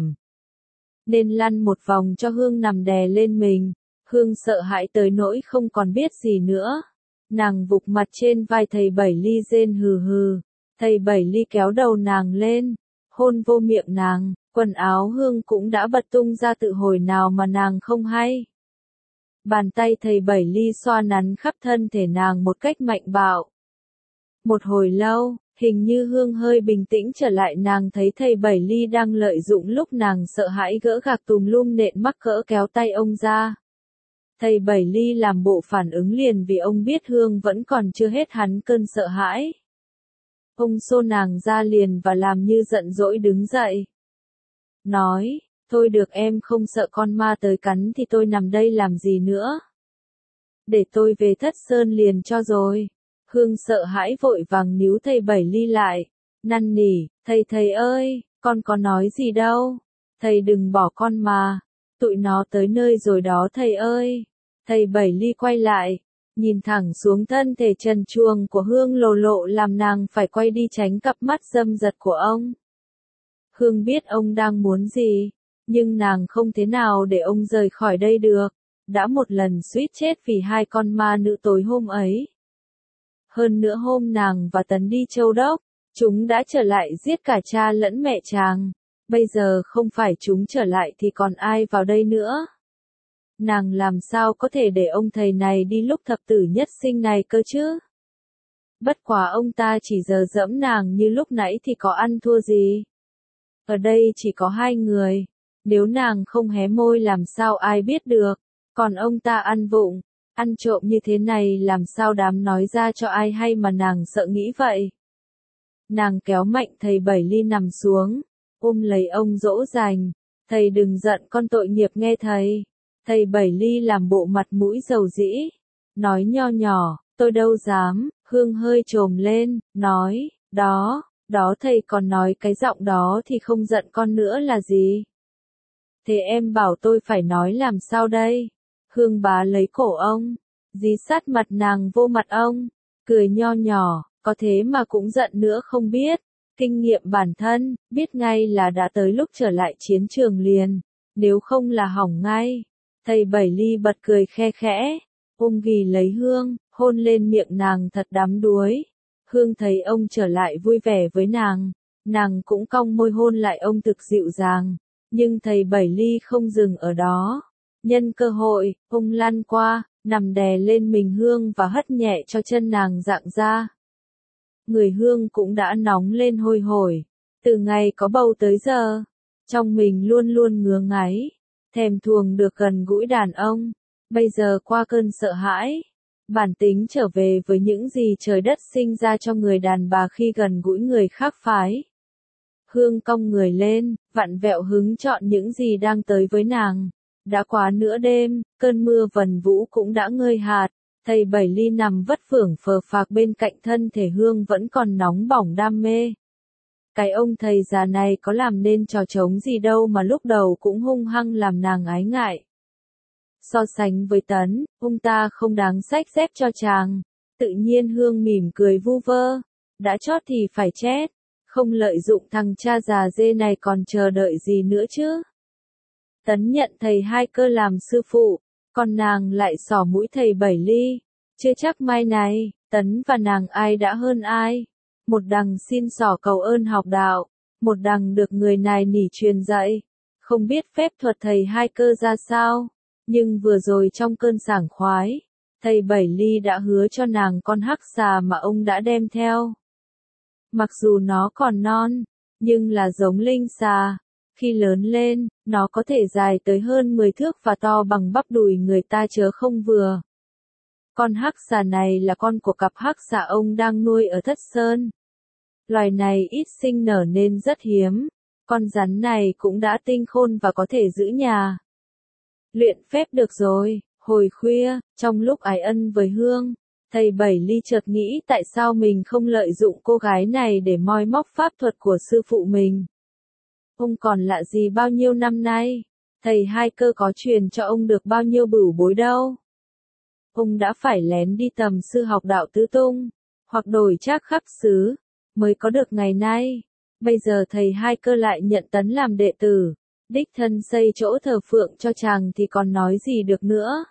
nên lăn một vòng cho Hương nằm đè lên mình, Hương sợ hãi tới nỗi không còn biết gì nữa. Nàng vụt mặt trên vai thầy Bảy Ly rên hừ hừ, thầy Bảy Ly kéo đầu nàng lên, hôn vô miệng nàng, quần áo Hương cũng đã bật tung ra tự hồi nào mà nàng không hay. Bàn tay thầy Bảy Ly xoa nắn khắp thân thể nàng một cách mạnh bạo. Một hồi lâu, hình như Hương hơi bình tĩnh trở lại nàng thấy thầy Bảy Ly đang lợi dụng lúc nàng sợ hãi gỡ gạc tùm lum nện mắc cỡ kéo tay ông ra. Thầy Bảy Ly làm bộ phản ứng liền vì ông biết Hương vẫn còn chưa hết hắn cơn sợ hãi. Ông xô nàng ra liền và làm như giận dỗi đứng dậy. Nói, thôi được em không sợ con ma tới cắn thì tôi nằm đây làm gì nữa. Để tôi về Thất Sơn liền cho rồi. Hương sợ hãi vội vàng níu thầy Bảy Ly lại. Năn nỉ, thầy ơi, con có nói gì đâu. Thầy đừng bỏ con mà. Tụi nó tới nơi rồi đó thầy ơi. Thầy Bảy Ly quay lại, nhìn thẳng xuống thân thể trần truồng của Hương lồ lộ làm nàng phải quay đi tránh cặp mắt dâm dật của ông. Hương biết ông đang muốn gì, nhưng nàng không thế nào để ông rời khỏi đây được, đã một lần suýt chết vì hai con ma nữ tối hôm ấy. Hơn nữa hôm nàng và Tấn đi Châu Đốc, chúng đã trở lại giết cả cha lẫn mẹ chàng, bây giờ không phải chúng trở lại thì còn ai vào đây nữa. Nàng làm sao có thể để ông thầy này đi lúc thập tử nhất sinh này cơ chứ? Bất quá ông ta chỉ giờ dẫm nàng như lúc nãy thì có ăn thua gì? Ở đây chỉ có hai người, nếu nàng không hé môi làm sao ai biết được, còn ông ta ăn vụng, ăn trộm như thế này làm sao dám nói ra cho ai hay mà nàng sợ nghĩ vậy. Nàng kéo mạnh thầy Bảy Ly nằm xuống, ôm lấy ông dỗ dành, thầy đừng giận con tội nghiệp nghe thầy. Thầy Bảy Ly làm bộ mặt mũi dầu dĩ, nói nho nhỏ, tôi đâu dám. Hương hơi trồm lên, nói, đó thầy còn nói cái giọng đó thì không giận con nữa là gì? Thế em bảo tôi phải nói làm sao đây? Hương bá lấy cổ ông, dí sát mặt nàng vô mặt ông, cười nho nhỏ, có thế mà cũng giận nữa không biết. Kinh nghiệm bản thân, biết ngay là đã tới lúc trở lại chiến trường liền, nếu không là hỏng ngay. Thầy Bảy Ly bật cười khe khẽ, ôm ghì lấy Hương, hôn lên miệng nàng thật đắm đuối. Hương thấy ông trở lại vui vẻ với nàng cũng cong môi hôn lại ông thực dịu dàng, nhưng thầy Bảy Ly không dừng ở đó. Nhân cơ hội, ông lăn qua, nằm đè lên mình Hương và hất nhẹ cho chân nàng rạng ra. Người Hương cũng đã nóng lên hôi hổi, từ ngày có bầu tới giờ, trong mình luôn luôn ngứa ngáy, thèm thuồng được gần gũi đàn ông, bây giờ qua cơn sợ hãi, bản tính trở về với những gì trời đất sinh ra cho người đàn bà khi gần gũi người khác phái. Hương cong người lên, vặn vẹo hứng chọn những gì đang tới với nàng. Đã quá nửa đêm, cơn mưa vần vũ cũng đã ngơi hạt, thầy Bảy Ly nằm vất phưởng phờ phạc bên cạnh thân thể Hương vẫn còn nóng bỏng đam mê. Cái ông thầy già này có làm nên trò trống gì đâu mà lúc đầu cũng hung hăng làm nàng ái ngại. So sánh với Tấn, ông ta không đáng xách xếp cho chàng. Tự nhiên Hương mỉm cười vu vơ. Đã chót thì phải chết. Không lợi dụng thằng cha già dê này còn chờ đợi gì nữa chứ. Tấn nhận thầy Hai Cơ làm sư phụ, còn nàng lại xỏ mũi thầy Bảy Ly. Chưa chắc mai này, Tấn và nàng ai đã hơn ai. Một đằng xin xỏ cầu ơn học đạo, một đằng được người này nỉ truyền dạy. Không biết phép thuật thầy Hai Cơ ra sao, nhưng vừa rồi trong cơn sảng khoái, thầy Bảy Ly đã hứa cho nàng con hắc xà mà ông đã đem theo. Mặc dù nó còn non, nhưng là giống linh xà. Khi lớn lên, nó có thể dài tới hơn 10 thước và to bằng bắp đùi người ta chớ không vừa. Con hắc xà này là con của cặp hắc xà ông đang nuôi ở Thất Sơn. Loài này ít sinh nở nên rất hiếm. Con rắn này cũng đã tinh khôn và có thể giữ nhà. Luyện phép được rồi, hồi khuya, trong lúc ái ân với Hương, thầy Bảy Ly chợt nghĩ tại sao mình không lợi dụng cô gái này để moi móc pháp thuật của sư phụ mình. Ông còn lạ gì bao nhiêu năm nay, thầy Hai Cơ có truyền cho ông được bao nhiêu bửu bối đâu. Ông đã phải lén đi tầm sư học đạo tứ tung, hoặc đổi trác khắp xứ, mới có được ngày nay. Bây giờ thầy Hai Cơ lại nhận Tấn làm đệ tử, đích thân xây chỗ thờ phượng cho chàng thì còn nói gì được nữa.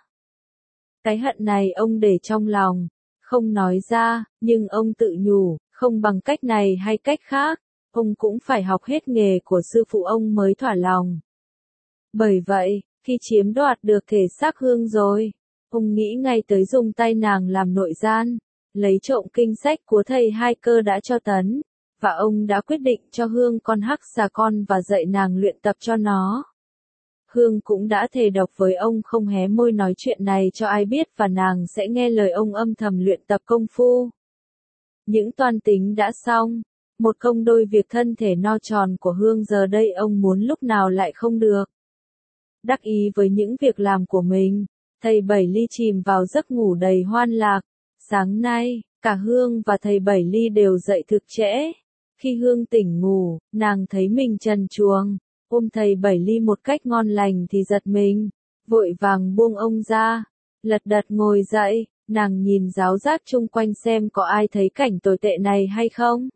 Cái hận này ông để trong lòng, không nói ra, nhưng ông tự nhủ, không bằng cách này hay cách khác, ông cũng phải học hết nghề của sư phụ ông mới thỏa lòng. Bởi vậy, khi chiếm đoạt được thể xác Hương rồi, ông nghĩ ngay tới dùng tay nàng làm nội gian, lấy trộm kinh sách của thầy Hai Cơ đã cho Tấn, và ông đã quyết định cho Hương con hắc xà con và dạy nàng luyện tập cho nó. Hương cũng đã thề độc với ông không hé môi nói chuyện này cho ai biết và nàng sẽ nghe lời ông âm thầm luyện tập công phu. Những toan tính đã xong, một công đôi việc thân thể no tròn của Hương giờ đây ông muốn lúc nào lại không được. Đắc ý với những việc làm của mình, thầy Bảy Ly chìm vào giấc ngủ đầy hoan lạc. Sáng nay, cả Hương và thầy Bảy Ly đều dậy thực trễ. Khi Hương tỉnh ngủ, nàng thấy mình trần truồng, ôm thầy Bảy Ly một cách ngon lành thì giật mình, vội vàng buông ông ra, Lật đật ngồi dậy, nàng nhìn ráo rác chung quanh xem có ai thấy cảnh tồi tệ này hay không.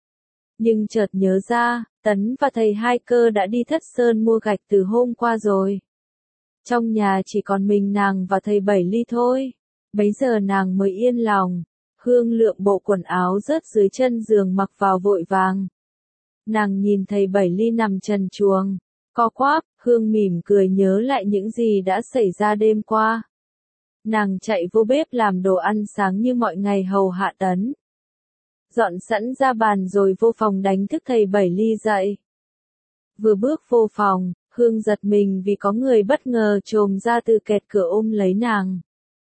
Nhưng chợt nhớ ra, Tấn và thầy Hai Cơ đã đi Thất Sơn mua gạch từ hôm qua rồi. Trong nhà chỉ còn mình nàng và thầy Bảy Ly thôi. Bấy giờ nàng mới yên lòng. Hương lượm bộ quần áo rớt dưới chân giường mặc vào vội vàng. Nàng nhìn thầy Bảy Ly nằm trần truồng, co quắp, Hương mỉm cười nhớ lại những gì đã xảy ra đêm qua. Nàng chạy vô bếp làm đồ ăn sáng như mọi ngày hầu hạ Tấn. Dọn sẵn ra bàn rồi vô phòng đánh thức thầy Bảy Ly dậy. Vừa bước vô phòng, Hương giật mình vì có người bất ngờ trồm ra từ kẹt cửa ôm lấy nàng.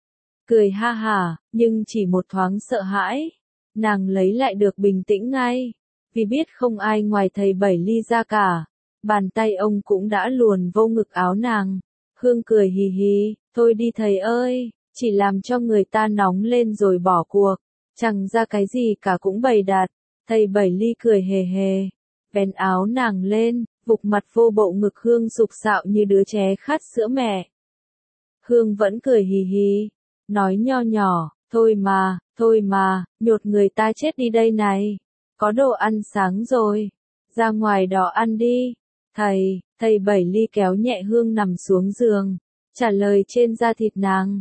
Cười ha hả, nhưng chỉ một thoáng sợ hãi. Nàng lấy lại được bình tĩnh ngay, vì biết không ai ngoài thầy Bảy Ly ra cả. Bàn tay ông cũng đã luồn vô ngực áo nàng. Hương cười hì hì, thôi đi thầy ơi, chỉ làm cho người ta nóng lên rồi bỏ cuộc. Chẳng ra cái gì cả cũng bày đặt. Thầy Bảy Ly cười hề hề, vén áo nàng lên, vục mặt vô bộ ngực Hương sục sạo như đứa trẻ khát sữa mẹ. Hương vẫn cười hì hì, nói nho nhỏ, thôi mà, nhột người ta chết đi đây này. Có đồ ăn sáng rồi, ra ngoài đó ăn đi. Thầy Bảy Ly kéo nhẹ Hương nằm xuống giường, trả lời trên da thịt nàng.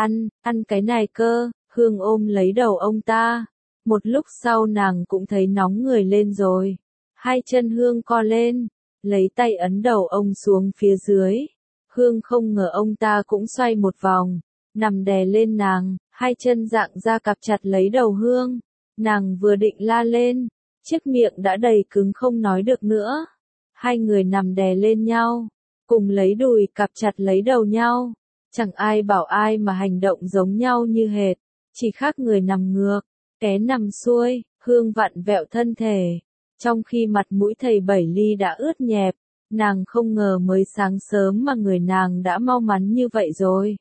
Ăn cái này cơ. Hương ôm lấy đầu ông ta. Một lúc sau nàng cũng thấy nóng người lên rồi. Hai chân Hương co lên, lấy tay ấn đầu ông xuống phía dưới. Hương không ngờ ông ta cũng xoay một vòng, nằm đè lên nàng, hai chân dạng ra cặp chặt lấy đầu Hương. Nàng vừa định la lên, chiếc miệng đã đầy cứng không nói được nữa. Hai người nằm đè lên nhau, cùng lấy đùi cặp chặt lấy đầu nhau. Chẳng ai bảo ai mà hành động giống nhau như hệt, chỉ khác người nằm ngược, ké nằm xuôi, Hương vặn vẹo thân thể. Trong khi mặt mũi thầy Bảy Ly đã ướt nhẹp, nàng không ngờ mới sáng sớm mà người nàng đã mau mắn như vậy rồi.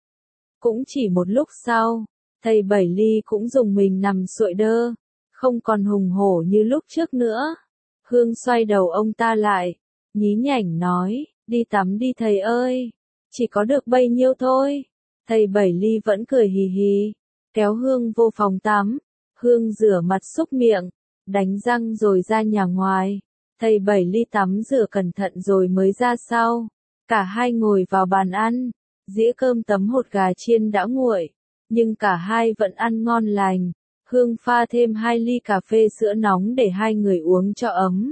Cũng chỉ một lúc sau, thầy Bảy Ly cũng dùng mình nằm xuội đơ, không còn hùng hổ như lúc trước nữa. Hương xoay đầu ông ta lại, nhí nhảnh nói, đi tắm đi thầy ơi, chỉ có được bấy nhiêu thôi. Thầy Bảy Ly vẫn cười hì hì, kéo Hương vô phòng tắm. Hương rửa mặt súc miệng, đánh răng rồi ra nhà ngoài. Thầy Bảy Ly tắm rửa cẩn thận rồi mới ra sau. Cả hai ngồi vào bàn ăn, dĩa cơm tấm hột gà chiên đã nguội, nhưng cả hai vẫn ăn ngon lành. Hương pha thêm 2 ly cà phê sữa nóng để hai người uống cho ấm.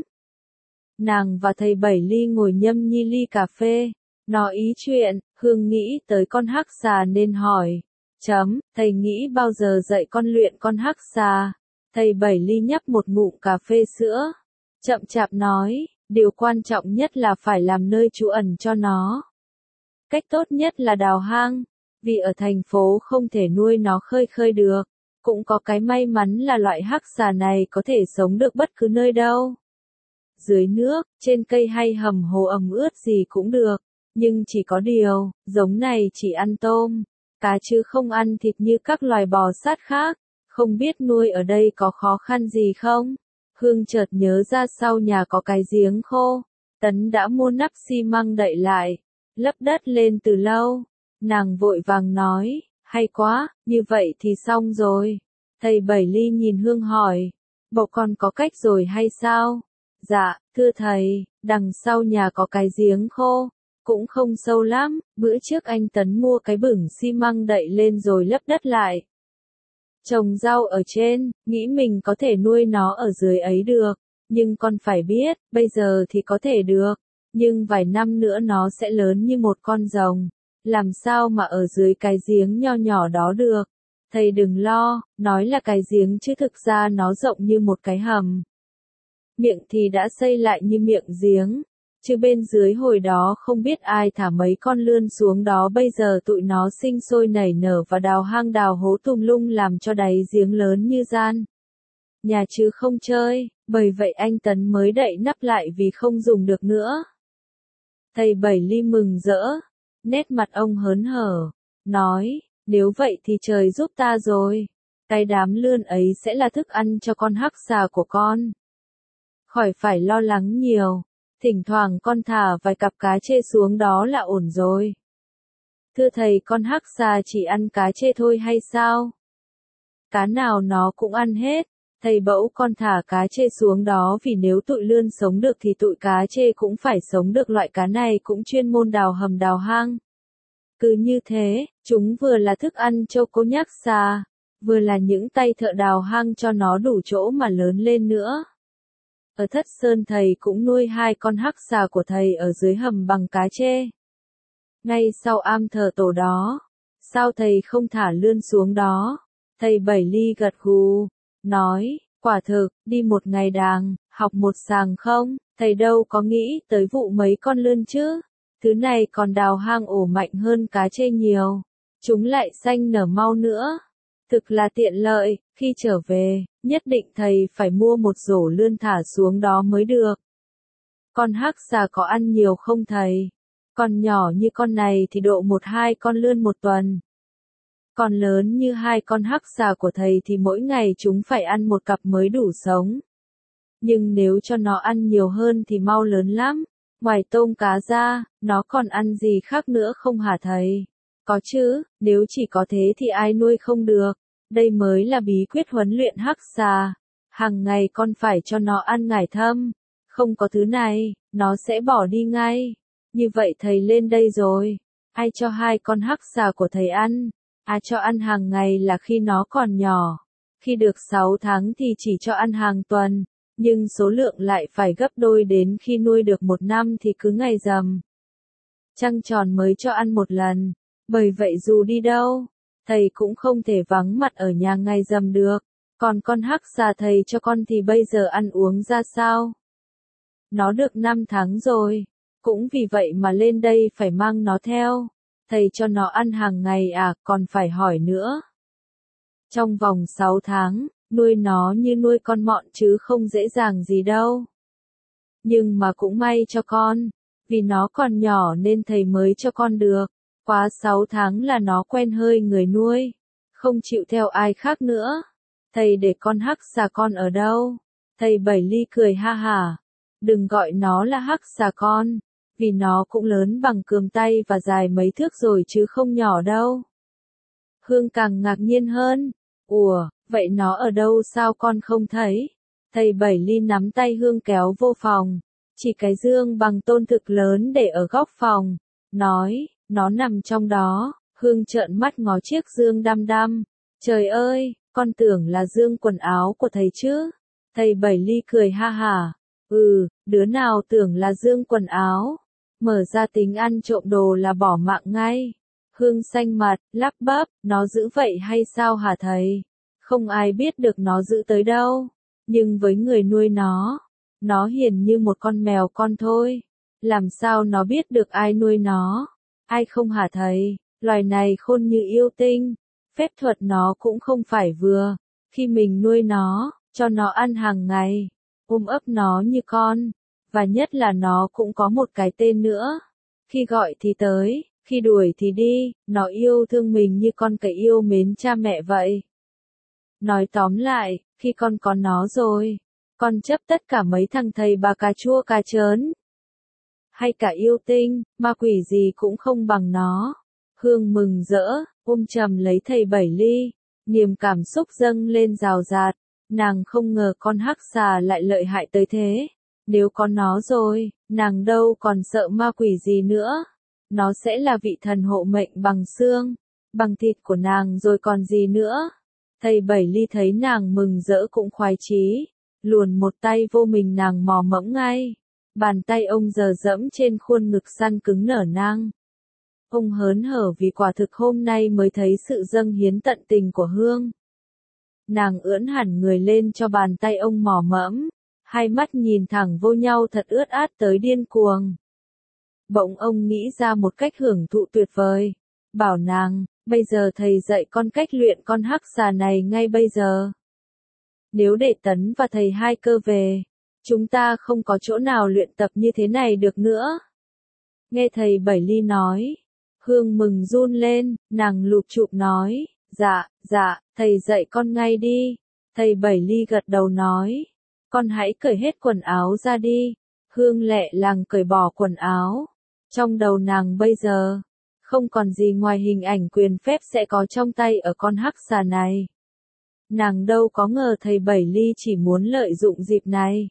Nàng và thầy Bảy Ly ngồi nhâm nhi ly cà phê, nói ý chuyện. Hương nghĩ tới con hắc xà nên hỏi. Thầy nghĩ bao giờ dạy con luyện con hắc xà? Thầy Bảy Ly nhấp một ngụm cà phê sữa, chậm chạp nói, điều quan trọng nhất là phải làm nơi trú ẩn cho nó. Cách tốt nhất là đào hang, vì ở thành phố không thể nuôi nó khơi khơi được. Cũng có cái may mắn là loại hắc xà này có thể sống được bất cứ nơi đâu. Dưới nước, trên cây hay hầm hồ ẩm ướt gì cũng được, nhưng chỉ có điều, giống này chỉ ăn tôm, cá chứ không ăn thịt như các loài bò sát khác. Không biết nuôi ở đây có khó khăn gì không? Hương chợt nhớ ra sau nhà có cái giếng khô, Tấn đã mua nắp xi măng đậy lại, lấp đất lên từ lâu. Nàng vội vàng nói, hay quá, như vậy thì xong rồi. Thầy Bảy Ly nhìn Hương hỏi, bộ con có cách rồi hay sao? Dạ, thưa thầy, đằng sau nhà có cái giếng khô, cũng không sâu lắm, bữa trước anh Tấn mua cái bửng xi măng đậy lên rồi lấp đất lại. Trồng rau ở trên, nghĩ mình có thể nuôi nó ở dưới ấy được, nhưng con phải biết, bây giờ thì có thể được, nhưng vài năm nữa nó sẽ lớn như một con rồng, làm sao mà ở dưới cái giếng nho nhỏ đó được. Thầy đừng lo, nói là cái giếng chứ thực ra nó rộng như một cái hầm. Miệng thì đã xây lại như miệng giếng, chứ bên dưới hồi đó không biết ai thả mấy con lươn xuống đó, bây giờ tụi nó sinh sôi nảy nở và đào hang đào hố tùm lum làm cho đáy giếng lớn như gian nhà chứ không chơi, bởi vậy anh Tấn mới đậy nắp lại vì không dùng được nữa. Thầy Bảy Ly mừng rỡ, nét mặt ông hớn hở, nói, nếu vậy thì trời giúp ta rồi, cái đám lươn ấy sẽ là thức ăn cho con hắc xà của con. Khỏi phải lo lắng nhiều, thỉnh thoảng con thả vài cặp cá chê xuống đó là ổn rồi. Thưa thầy, con hắc xà chỉ ăn cá chê thôi hay sao? Cá nào nó cũng ăn hết. Thầy bảo con thả cá chê xuống đó vì nếu tụi lươn sống được thì tụi cá chê cũng phải sống được, loại cá này cũng chuyên môn đào hầm đào hang. Cứ như thế, chúng vừa là thức ăn cho cô nhắc xà, vừa là những tay thợ đào hang cho nó đủ chỗ mà lớn lên nữa. Ở Thất Sơn thầy cũng nuôi 2 con hắc xà của thầy ở dưới hầm bằng cá chê. Ngay sau am thờ tổ đó, sao thầy không thả lươn xuống đó? Thầy Bảy Ly gật gù, nói, quả thực, đi một ngày đàng, học một sàng không, thầy đâu có nghĩ tới vụ mấy con lươn chứ. Thứ này còn đào hang ổ mạnh hơn cá chê nhiều, chúng lại xanh nở mau nữa. Thực là tiện lợi, khi trở về, nhất định thầy phải mua một rổ lươn thả xuống đó mới được. Con hắc xà có ăn nhiều không thầy? Con nhỏ như con này thì độ 1-2 con lươn một tuần. Còn lớn như 2 con hắc xà của thầy thì mỗi ngày chúng phải ăn 1 cặp mới đủ sống. Nhưng nếu cho nó ăn nhiều hơn thì mau lớn lắm. Ngoài tôm cá ra, nó còn ăn gì khác nữa không hả thầy? Có chứ, nếu chỉ có thế thì ai nuôi không được. Đây mới là bí quyết huấn luyện hắc xà. Hàng ngày con phải cho nó ăn ngải thâm. Không có thứ này, nó sẽ bỏ đi ngay. Như vậy thầy lên đây rồi. Ai cho 2 con hắc xà của thầy ăn? Cho ăn hàng ngày là khi nó còn nhỏ. Khi được 6 tháng thì chỉ cho ăn hàng tuần. Nhưng số lượng lại phải gấp đôi, đến khi nuôi được 1 năm thì cứ ngày rằm trăng tròn mới cho ăn 1 lần. Bởi vậy dù đi đâu, thầy cũng không thể vắng mặt ở nhà ngày rằm được. Còn con hắc xà thầy cho con thì bây giờ ăn uống ra sao? Nó được 5 tháng rồi. Cũng vì vậy mà lên đây phải mang nó theo. Thầy cho nó ăn hàng ngày à, còn phải hỏi nữa. Trong vòng 6 tháng, nuôi nó như nuôi con mọn chứ không dễ dàng gì đâu. Nhưng mà cũng may cho con, vì nó còn nhỏ nên thầy mới cho con được. Quá 6 tháng là nó quen hơi người nuôi, không chịu theo ai khác nữa. Thầy để con hắc xà con ở đâu? Thầy Bảy Ly cười ha hả. Đừng gọi nó là hắc xà con, vì nó cũng lớn bằng cườm tay và dài mấy thước rồi chứ không nhỏ đâu. Hương càng ngạc nhiên hơn. Ủa, vậy nó ở đâu sao con không thấy? Thầy Bảy Ly nắm tay Hương kéo vô phòng, chỉ cái giường bằng tôn thực lớn để ở góc phòng, nói, nó nằm trong đó. Hương trợn mắt ngó chiếc giường đăm đăm. Trời ơi, con tưởng là giường quần áo của thầy chứ. Thầy Bảy Ly cười ha hả. Đứa nào tưởng là giường quần áo. Mở ra tính ăn trộm đồ là bỏ mạng ngay. Hương xanh mặt, lắp bắp, nó giữ vậy hay sao hả thầy? Không ai biết được nó giữ tới đâu. Nhưng với người nuôi nó hiền như một con mèo con thôi. Làm sao nó biết được ai nuôi nó? Ai không hả thầy? Loài này khôn như yêu tinh. Phép thuật nó cũng không phải vừa. Khi mình nuôi nó, cho nó ăn hàng ngày, ôm ấp nó như con. Và nhất là nó cũng có một cái tên nữa. Khi gọi thì tới, khi đuổi thì đi, nó yêu thương mình như con cái yêu mến cha mẹ vậy. Nói tóm lại, khi con có nó rồi, con chấp tất cả mấy thằng thầy bà cà chua cà chớn. Hay cả yêu tinh, ma quỷ gì cũng không bằng nó. Hương mừng rỡ, ôm chầm lấy thầy Bảy Ly, niềm cảm xúc dâng lên rào rạt. Nàng không ngờ con hắc xà lại lợi hại tới thế. Nếu có nó rồi, nàng đâu còn sợ ma quỷ gì nữa. Nó sẽ là vị thần hộ mệnh bằng xương, bằng thịt của nàng rồi còn gì nữa. Thầy Bảy Ly thấy nàng mừng rỡ cũng khoái chí, luồn một tay vô mình nàng mò mẫm ngay. Bàn tay ông giờ dẫm trên khuôn ngực săn cứng nở nang. Ông hớn hở vì quả thực hôm nay mới thấy sự dâng hiến tận tình của Hương. Nàng ưỡn hẳn người lên cho bàn tay ông mò mẫm, hai mắt nhìn thẳng vô nhau thật ướt át tới điên cuồng. Bỗng ông nghĩ ra một cách hưởng thụ tuyệt vời, bảo nàng, bây giờ thầy dạy con cách luyện con hắc xà này ngay bây giờ. Nếu để Tấn và thầy Hai Cơ về, chúng ta không có chỗ nào luyện tập như thế này được nữa. Nghe thầy Bảy Ly nói, Hương mừng run lên, nàng lụp chụp nói, dạ, thầy dạy con ngay đi. Thầy Bảy Ly gật đầu nói, con hãy cởi hết quần áo ra đi. Hương lẹ làng cởi bỏ quần áo. Trong đầu nàng bây giờ, không còn gì ngoài hình ảnh quyền phép sẽ có trong tay ở con hắc xà này. Nàng đâu có ngờ thầy Bảy Ly chỉ muốn lợi dụng dịp này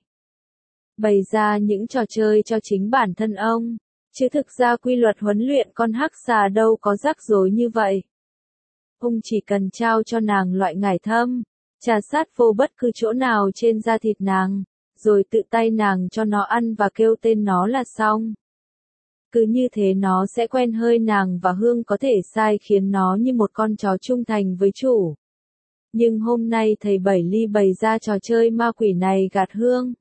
bày ra những trò chơi cho chính bản thân ông, chứ thực ra quy luật huấn luyện con hắc xà đâu có rắc rối như vậy. Ông chỉ cần trao cho nàng loại ngải thâm, trà sát vô bất cứ chỗ nào trên da thịt nàng, rồi tự tay nàng cho nó ăn và kêu tên nó là xong. Cứ như thế nó sẽ quen hơi nàng và Hương có thể sai khiến nó như một con chó trung thành với chủ. Nhưng hôm nay thầy Bảy Ly bày ra trò chơi ma quỷ này gạt Hương.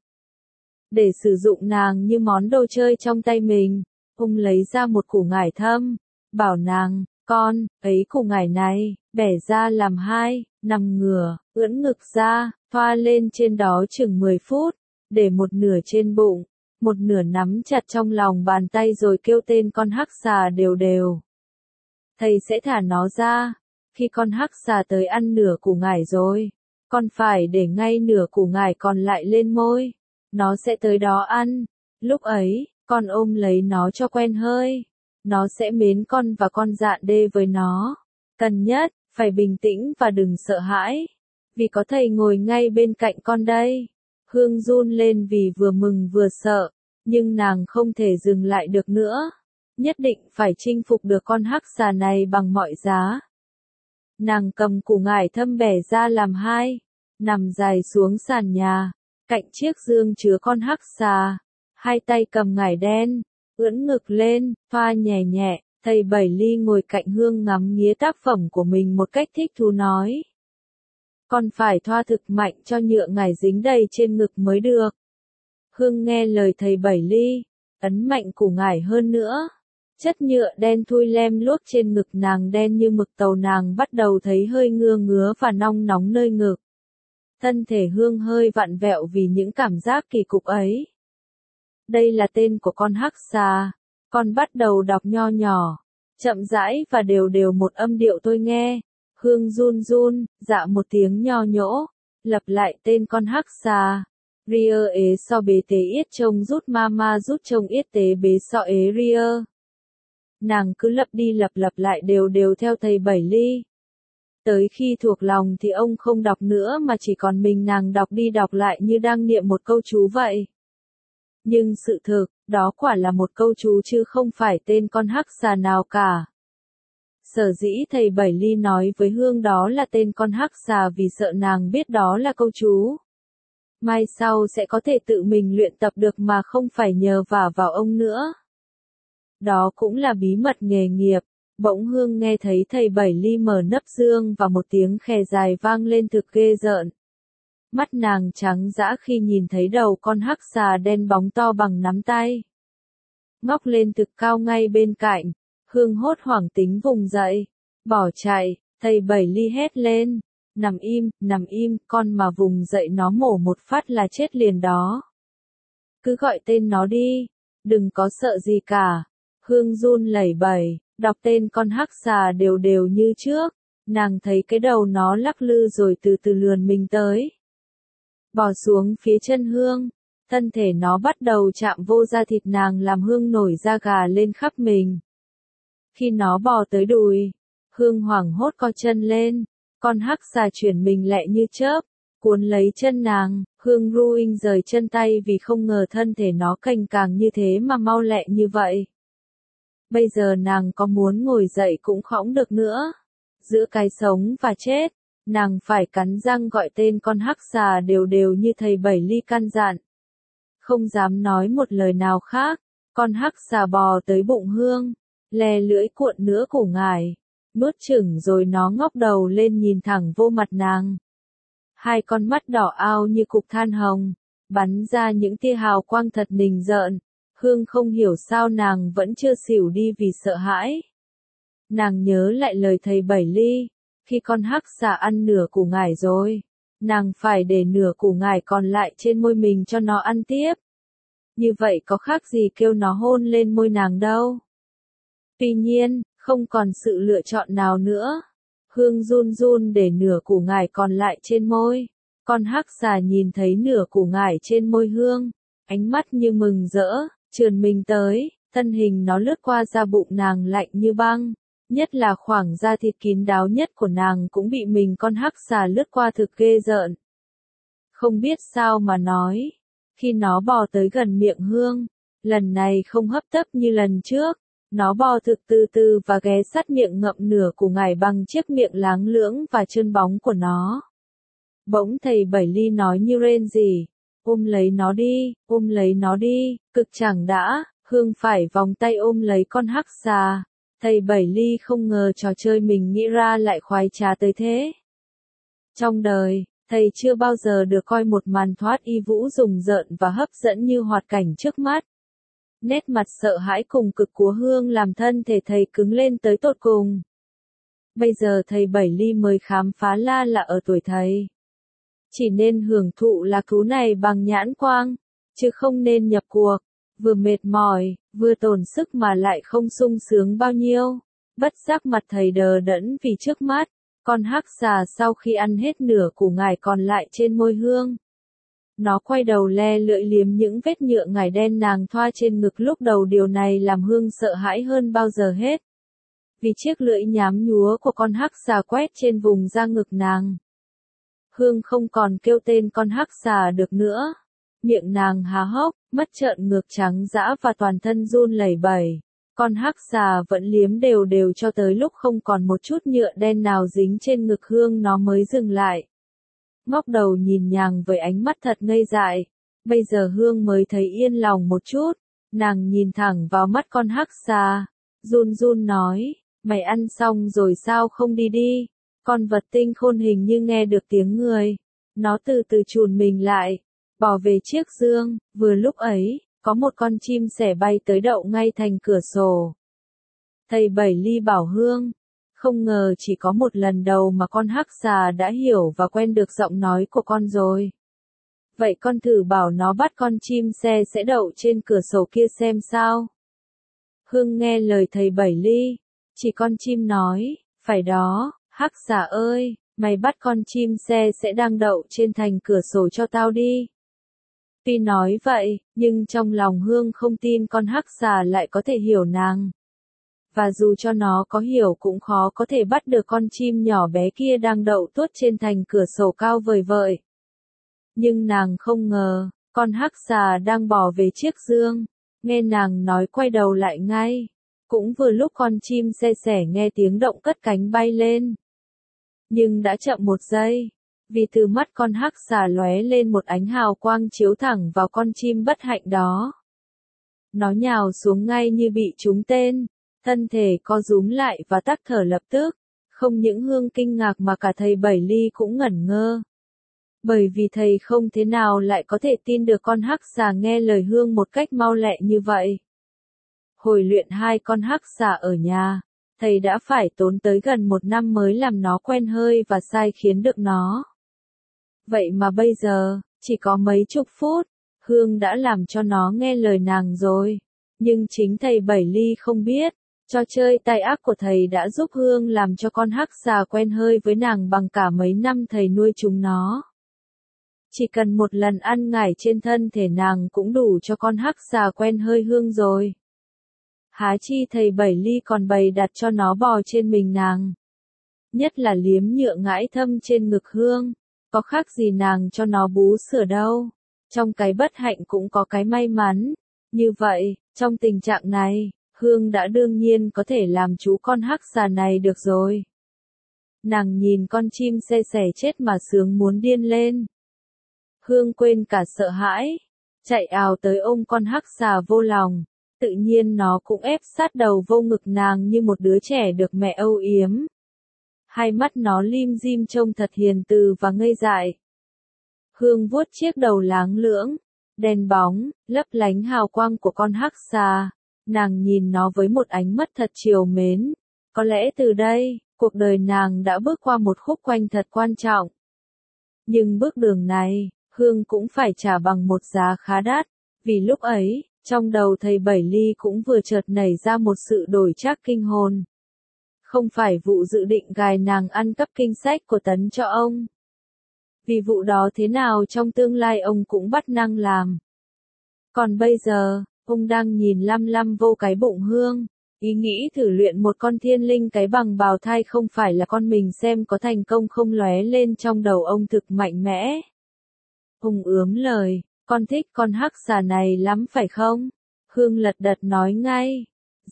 Để sử dụng nàng như món đồ chơi trong tay mình, ông lấy ra một củ ngải thâm, bảo nàng, con, ấy củ ngải này, bẻ ra làm hai, nằm ngửa, ưỡn ngực ra, thoa lên trên đó chừng 10 phút, để một nửa trên bụng, một nửa nắm chặt trong lòng bàn tay rồi kêu tên con hắc xà đều đều. Thầy sẽ thả nó ra, khi con hắc xà tới ăn nửa củ ngải rồi, con phải để ngay nửa củ ngải còn lại lên môi, nó sẽ tới đó ăn, lúc ấy, con ôm lấy nó cho quen hơi, nó sẽ mến con và con dạn đê với nó. Cần nhất, phải bình tĩnh và đừng sợ hãi, vì có thầy ngồi ngay bên cạnh con đây. Hương run lên vì vừa mừng vừa sợ, nhưng nàng không thể dừng lại được nữa. Nhất định phải chinh phục được con hắc xà này bằng mọi giá. Nàng cầm củ ngải thâm bẻ ra làm hai, nằm dài xuống sàn nhà, cạnh chiếc giường chứa con hắc xà. Hai tay cầm ngải đen, ưỡn ngực lên, thoa nhẹ nhẹ. Thầy Bảy Ly ngồi cạnh Hương ngắm nghía tác phẩm của mình một cách thích thú nói. Con phải thoa thực mạnh cho nhựa ngải dính đầy trên ngực mới được. Hương nghe lời thầy Bảy Ly, ấn mạnh củ ngải hơn nữa. Chất nhựa đen thui lem luốc trên ngực nàng đen như mực tàu, nàng bắt đầu thấy hơi ngứa ngứa và nong nóng nơi ngực. Thân thể Hương hơi vặn vẹo vì những cảm giác kỳ cục ấy. Đây là tên của con hắc xà. Con bắt đầu đọc nho nhỏ, chậm rãi và đều đều một âm điệu tôi nghe. Hương run run, dạ một tiếng nho nhỗ, lặp lại tên con hắc xà. Ria ế so bế tế yết trông rút ma rút trông yết tế bế so ế ria. Nàng cứ lặp đi lặp lại đều đều theo thầy Bảy Ly. Tới khi thuộc lòng thì ông không đọc nữa mà chỉ còn mình nàng đọc đi đọc lại như đang niệm một câu chú vậy. Nhưng sự thực, đó quả là một câu chú chứ không phải tên con hắc xà nào cả. Sở dĩ thầy Bảy Ly nói với Hương đó là tên con hắc xà vì sợ nàng biết đó là câu chú. Mai sau sẽ có thể tự mình luyện tập được mà không phải nhờ vả vào ông nữa. Đó cũng là bí mật nghề nghiệp. Bỗng Hương nghe thấy thầy Bảy Ly mở nắp dương và một tiếng khè dài vang lên thực ghê rợn. Mắt nàng trắng dã khi nhìn thấy đầu con hắc xà đen bóng to bằng nắm tay. Ngóc lên thực cao ngay bên cạnh, Hương hốt hoảng tính vùng dậy, bỏ chạy, thầy Bảy Ly hét lên, nằm im, con mà vùng dậy nó mổ một phát là chết liền đó. Cứ gọi tên nó đi, đừng có sợ gì cả. Hương run lẩy bẩy, đọc tên con hắc xà đều đều như trước, nàng thấy cái đầu nó lắc lư rồi từ từ lườn mình tới. Bò xuống phía chân Hương, thân thể nó bắt đầu chạm vô da thịt nàng làm Hương nổi da gà lên khắp mình. Khi nó bò tới đùi, Hương hoảng hốt co chân lên, con hắc xà chuyển mình lẹ như chớp, cuốn lấy chân nàng. Hương ruinh rời chân tay vì không ngờ thân thể nó cành càng như thế mà mau lẹ như vậy. Bây giờ nàng có muốn ngồi dậy cũng khõng được nữa. Giữa cái sống và chết, nàng phải cắn răng gọi tên con hắc xà đều đều như thầy Bảy Ly căn dặn. Không dám nói một lời nào khác, con hắc xà bò tới bụng Hương, lè lưỡi cuộn nửa củ ngải, nuốt chửng rồi nó ngóc đầu lên nhìn thẳng vô mặt nàng. Hai con mắt đỏ ao như cục than hồng, bắn ra những tia hào quang thật nình rợn. Hương không hiểu sao nàng vẫn chưa xỉu đi vì sợ hãi. Nàng nhớ lại lời thầy Bảy Ly, khi con hắc xà ăn nửa củ ngải rồi, nàng phải để nửa củ ngải còn lại trên môi mình cho nó ăn tiếp. Như vậy có khác gì kêu nó hôn lên môi nàng đâu. Tuy nhiên, không còn sự lựa chọn nào nữa. Hương run run để nửa củ ngải còn lại trên môi. Con hắc xà nhìn thấy nửa củ ngải trên môi Hương, ánh mắt như mừng rỡ, trườn mình tới, thân hình nó lướt qua da bụng nàng lạnh như băng, nhất là khoảng da thịt kín đáo nhất của nàng cũng bị mình con hắc xà lướt qua thực ghê rợn. Không biết sao mà nói, khi nó bò tới gần miệng Hương, lần này không hấp tấp như lần trước, nó bò thực từ từ và ghé sát miệng ngậm nửa củ ngải bằng chiếc miệng láng lưỡng và trơn bóng của nó. Bỗng thầy Bảy Ly nói như rên rỉ, ôm lấy nó đi, ôm lấy nó đi, cực chẳng đã, Hương phải vòng tay ôm lấy con hắc xà. Thầy Bảy Ly không ngờ trò chơi mình nghĩ ra lại khoái trá tới thế. Trong đời, thầy chưa bao giờ được coi một màn thoát y vũ rùng rợn và hấp dẫn như hoạt cảnh trước mắt. Nét mặt sợ hãi cùng cực của Hương làm thân thể thầy cứng lên tới tột cùng. Bây giờ thầy Bảy Ly mới khám phá là ở tuổi thầy. Chỉ nên hưởng thụ là cú này bằng nhãn quang, chứ không nên nhập cuộc, vừa mệt mỏi, vừa tổn sức mà lại không sung sướng bao nhiêu. Bất giác mặt thầy đờ đẫn vì trước mắt, con hắc xà sau khi ăn hết nửa củ ngải còn lại trên môi Hương. Nó quay đầu le lưỡi liếm những vết nhựa ngải đen nàng thoa trên ngực lúc đầu, điều này làm Hương sợ hãi hơn bao giờ hết. Vì chiếc lưỡi nhám nhúa của con hắc xà quét trên vùng da ngực nàng. Hương không còn kêu tên con hắc xà được nữa. Miệng nàng há hốc, mắt trợn ngược trắng dã và toàn thân run lẩy bẩy. Con hắc xà vẫn liếm đều đều cho tới lúc không còn một chút nhựa đen nào dính trên ngực Hương nó mới dừng lại. Ngóc đầu nhìn nàng với ánh mắt thật ngây dại. Bây giờ Hương mới thấy yên lòng một chút. Nàng nhìn thẳng vào mắt con hắc xà, run run nói, mày ăn xong rồi sao không đi đi? Con vật tinh khôn hình như nghe được tiếng người. Nó từ từ chùn mình lại, bỏ về chiếc giường. Vừa lúc ấy, có một con chim sẻ bay tới đậu ngay thành cửa sổ. Thầy Bảy Ly bảo Hương, không ngờ chỉ có một lần đầu mà con hắc xà đã hiểu và quen được giọng nói của con rồi. Vậy con thử bảo nó bắt con chim sẻ sẽ đậu trên cửa sổ kia xem sao. Hương nghe lời thầy Bảy Ly, chỉ con chim nói, phải đó, hắc xà ơi, mày bắt con chim sẻ sẽ đang đậu trên thành cửa sổ cho tao đi. Tuy nói vậy, nhưng trong lòng Hương không tin con hắc xà lại có thể hiểu nàng. Và dù cho nó có hiểu cũng khó có thể bắt được con chim nhỏ bé kia đang đậu tuốt trên thành cửa sổ cao vời vợi. Nhưng nàng không ngờ, con hắc xà đang bò về chiếc giường, nghe nàng nói quay đầu lại ngay. Cũng vừa lúc con chim sẻ nghe tiếng động cất cánh bay lên. Nhưng đã chậm một giây, vì từ mắt con hắc xà lóe lên một ánh hào quang chiếu thẳng vào con chim bất hạnh đó. Nó nhào xuống ngay như bị trúng tên, thân thể co rúm lại và tắc thở lập tức. Không những Hương kinh ngạc mà cả thầy Bảy Ly cũng ngẩn ngơ. Bởi vì thầy không thế nào lại có thể tin được con hắc xà nghe lời Hương một cách mau lẹ như vậy. Hồi luyện hai con hắc xà ở nhà, thầy đã phải tốn tới gần 1 năm mới làm nó quen hơi và sai khiến được nó. Vậy mà bây giờ, chỉ có mấy chục phút, Hương đã làm cho nó nghe lời nàng rồi. Nhưng chính thầy Bảy Ly không biết, trò chơi tai ác của thầy đã giúp Hương làm cho con hắc xà quen hơi với nàng bằng cả mấy năm thầy nuôi chúng nó. Chỉ cần một lần ăn ngải trên thân thể nàng cũng đủ cho con hắc xà quen hơi Hương rồi. Há chi thầy Bảy Ly còn bày đặt cho nó bò trên mình nàng. Nhất là liếm nhựa ngãi thâm trên ngực Hương, có khác gì nàng cho nó bú sữa đâu. Trong cái bất hạnh cũng có cái may mắn. Như vậy, trong tình trạng này, Hương đã đương nhiên có thể làm chú con hắc xà này được rồi. Nàng nhìn con chim sẻ chết mà sướng muốn điên lên. Hương quên cả sợ hãi, chạy ào tới ôm con hắc xà vô lòng. Tự nhiên nó cũng ép sát đầu vô ngực nàng như một đứa trẻ được mẹ âu yếm. Hai mắt nó lim dim trông thật hiền từ và ngây dại. Hương vuốt chiếc đầu láng lưỡng, đen bóng, lấp lánh hào quang của con hắc xà. Nàng nhìn nó với một ánh mắt thật trìu mến. Có lẽ từ đây, cuộc đời nàng đã bước qua một khúc quanh thật quan trọng. Nhưng bước đường này, Hương cũng phải trả bằng một giá khá đắt. Vì lúc ấy, trong đầu thầy Bảy Ly cũng vừa chợt nảy ra một sự đổi trác kinh hồn. Không phải vụ dự định gài nàng ăn cắp kinh sách của Tấn cho ông. Vì vụ đó thế nào trong tương lai ông cũng bắt năng làm. Còn bây giờ, Ông đang nhìn lăm lăm vô cái bụng Hương. Ý nghĩ thử luyện một con thiên linh cái bằng bào thai không phải là con mình xem có thành công không lóe lên trong đầu ông thực mạnh mẽ. Ông ướm lời, con thích con hắc xà này lắm phải không? Hương lật đật nói ngay.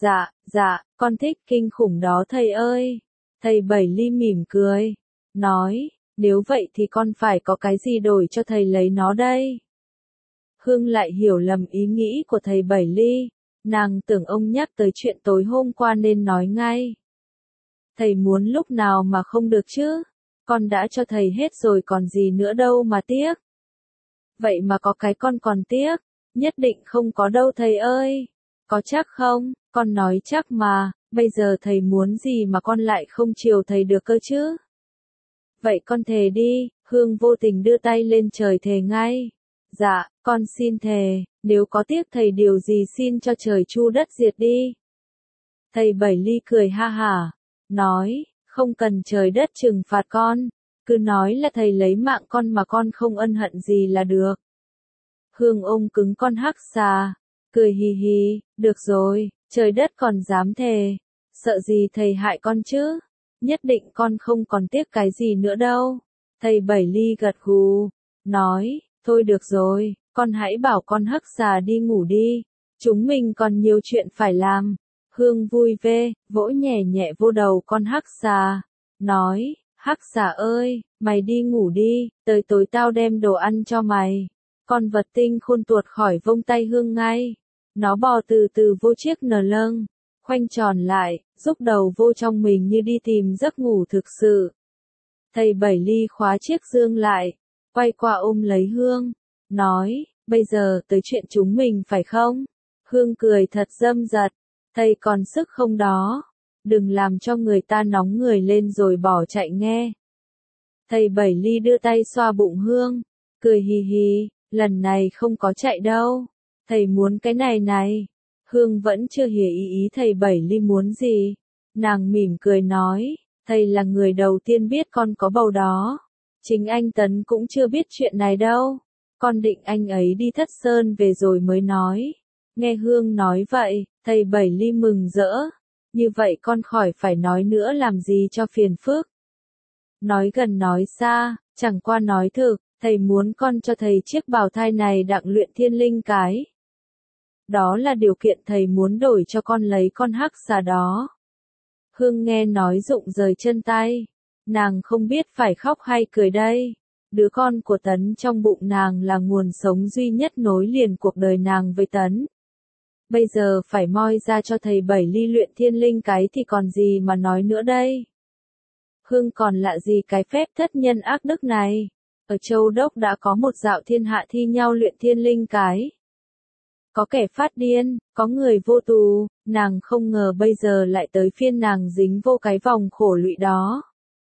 Dạ, con thích kinh khủng đó thầy ơi. Thầy Bảy Ly mỉm cười, nói, nếu vậy thì con phải có cái gì đổi cho thầy lấy nó đây? Hương lại hiểu lầm ý nghĩ của thầy Bảy Ly, nàng tưởng ông nhắc tới chuyện tối hôm qua nên nói ngay. Thầy muốn lúc nào mà không được chứ? Con đã cho thầy hết rồi còn gì nữa đâu mà tiếc. Vậy mà có cái con còn tiếc, nhất định không có đâu thầy ơi. Có chắc không? Con nói chắc mà, bây giờ thầy muốn gì mà con lại không chiều thầy được cơ chứ? Vậy con thề đi, Hương vô tình đưa tay lên trời thề ngay. Dạ, con xin thề, nếu có tiếc thầy điều gì xin cho trời chu đất diệt đi. Thầy Bảy Ly cười ha hả, nói, không cần trời đất trừng phạt con, cứ nói là thầy lấy mạng con mà con không ân hận gì là được. Hương ôm cứng con hắc xà, cười hì hì, được rồi, trời đất còn dám thề, sợ gì thầy hại con chứ, nhất định con không còn tiếc cái gì nữa đâu. Thầy Bảy Ly gật gù, nói, thôi được rồi, con hãy bảo con hắc xà đi ngủ đi, chúng mình còn nhiều chuyện phải làm. Hương vui vẻ, vỗ nhẹ nhẹ vô đầu con hắc xà, nói, hắc xà ơi, mày đi ngủ đi, tới tối tao đem đồ ăn cho mày. Con vật tinh khôn tuột khỏi vông tay Hương ngay. Nó bò từ từ vô chiếc nờ lâng, khoanh tròn lại, rúc đầu vô trong mình như đi tìm giấc ngủ thực sự. Thầy Bảy Ly khóa chiếc dương lại, quay qua ôm lấy Hương, nói, bây giờ tới chuyện chúng mình phải không? Hương cười thật dâm dật, thầy còn sức không đó? Đừng làm cho người ta nóng người lên rồi bỏ chạy nghe. Thầy Bảy Ly đưa tay xoa bụng Hương, cười hì hì, lần này không có chạy đâu. Thầy muốn cái này này. Hương vẫn chưa hiểu ý thầy Bảy Ly muốn gì. Nàng mỉm cười nói, thầy là người đầu tiên biết con có bầu đó. Chính anh Tấn cũng chưa biết chuyện này đâu. Con định anh ấy đi Thất Sơn về rồi mới nói. Nghe Hương nói vậy, thầy Bảy Ly mừng rỡ. Như vậy con khỏi phải nói nữa làm gì cho phiền phức. Nói gần nói xa, chẳng qua nói thực, thầy muốn con cho thầy chiếc bào thai này đặng luyện thiên linh cái. Đó là điều kiện thầy muốn đổi cho con lấy con hắc xà đó. Hương nghe nói rụng rời chân tay. Nàng không biết phải khóc hay cười đây. Đứa con của Tấn trong bụng nàng là nguồn sống duy nhất nối liền cuộc đời nàng với Tấn. Bây giờ phải moi ra cho thầy Bảy Ly luyện thiên linh cái thì còn gì mà nói nữa đây. Hương còn lạ gì cái phép thất nhân ác đức này. Ở Châu Đốc đã có một dạo thiên hạ thi nhau luyện thiên linh cái. Có kẻ phát điên, có người vô tù, nàng không ngờ bây giờ lại tới phiên nàng dính vô cái vòng khổ lụy đó.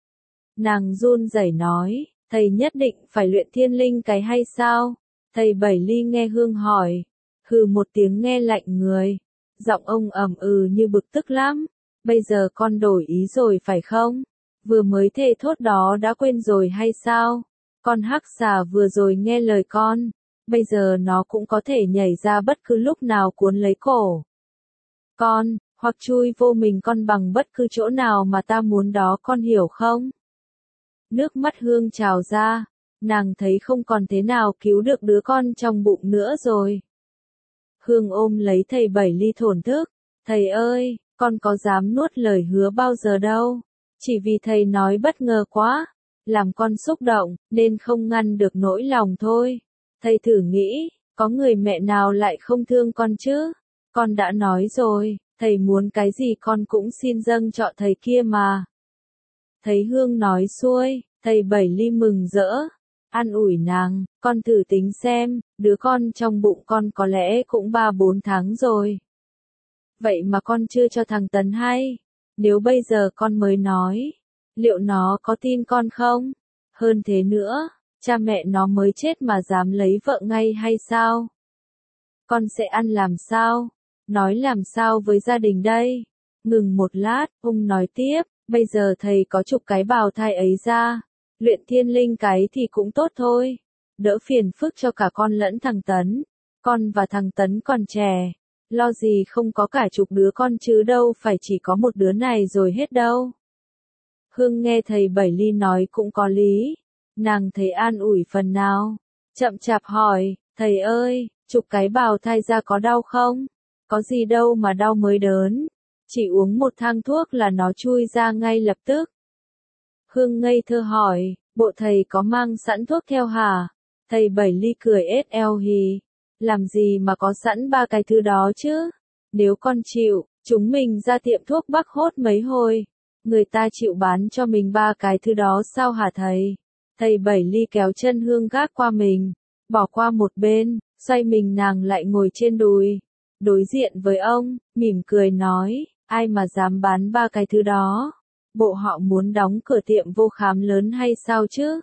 Nàng run rẩy nói, thầy nhất định phải luyện thiên linh cái hay sao? Thầy Bảy Ly nghe Hương hỏi, hừ một tiếng nghe lạnh người, giọng ông ầm như bực tức lắm, bây giờ con đổi ý rồi phải không? Vừa mới thề thốt đó đã quên rồi hay sao? Con hắc xà vừa rồi nghe lời con, bây giờ nó cũng có thể nhảy ra bất cứ lúc nào cuốn lấy cổ con, hoặc chui vô mình con bằng bất cứ chỗ nào mà ta muốn đó, con hiểu không? Nước mắt Hương trào ra, nàng thấy không còn thế nào cứu được đứa con trong bụng nữa rồi. Hương ôm lấy thầy Bảy Ly thổn thức, thầy ơi, con có dám nuốt lời hứa bao giờ đâu, chỉ vì thầy nói bất ngờ quá, làm con xúc động, nên không ngăn được nỗi lòng thôi. Thầy thử nghĩ, có người mẹ nào lại không thương con chứ? Con đã nói rồi, thầy muốn cái gì con cũng xin dâng cho thầy kia mà. Thấy Hương nói xuôi, thầy Bảy Ly mừng rỡ, an ủi nàng, con thử tính xem, đứa con trong bụng con có lẽ cũng 3-4 tháng rồi. Vậy mà con chưa cho thằng Tấn hay, nếu bây giờ con mới nói, liệu nó có tin con không? Hơn thế nữa, cha mẹ nó mới chết mà dám lấy vợ ngay hay sao? Con sẽ ăn làm sao? Nói làm sao với gia đình đây? Ngừng một lát, ông nói tiếp, bây giờ thầy có chụp cái bào thai ấy ra, luyện thiên linh cái thì cũng tốt thôi, đỡ phiền phức cho cả con lẫn thằng Tấn. Con và thằng Tấn còn trẻ, lo gì không có cả chục đứa con chứ đâu phải chỉ có một đứa này rồi hết đâu. Hương nghe thầy Bảy Ly nói cũng có lý, nàng thấy an ủi phần nào, chậm chạp hỏi, thầy ơi, chụp cái bào thai ra có đau không? Có gì đâu mà đau mới đớn, chỉ uống một thang thuốc là nó chui ra ngay lập tức. Hương ngây thơ hỏi, bộ thầy có mang sẵn thuốc theo hả? Thầy Bảy Ly cười ết eo hì, làm gì mà có sẵn ba cái thứ đó chứ? Nếu con chịu, chúng mình ra tiệm thuốc Bắc hốt mấy hồi. Người ta chịu bán cho mình ba cái thứ đó sao hả thầy? Thầy Bảy Ly kéo chân Hương gác qua mình, bỏ qua một bên, xoay mình nàng lại ngồi trên đùi, đối diện với ông, mỉm cười nói, ai mà dám bán ba cái thứ đó? Bộ họ muốn đóng cửa tiệm vô khám lớn hay sao chứ?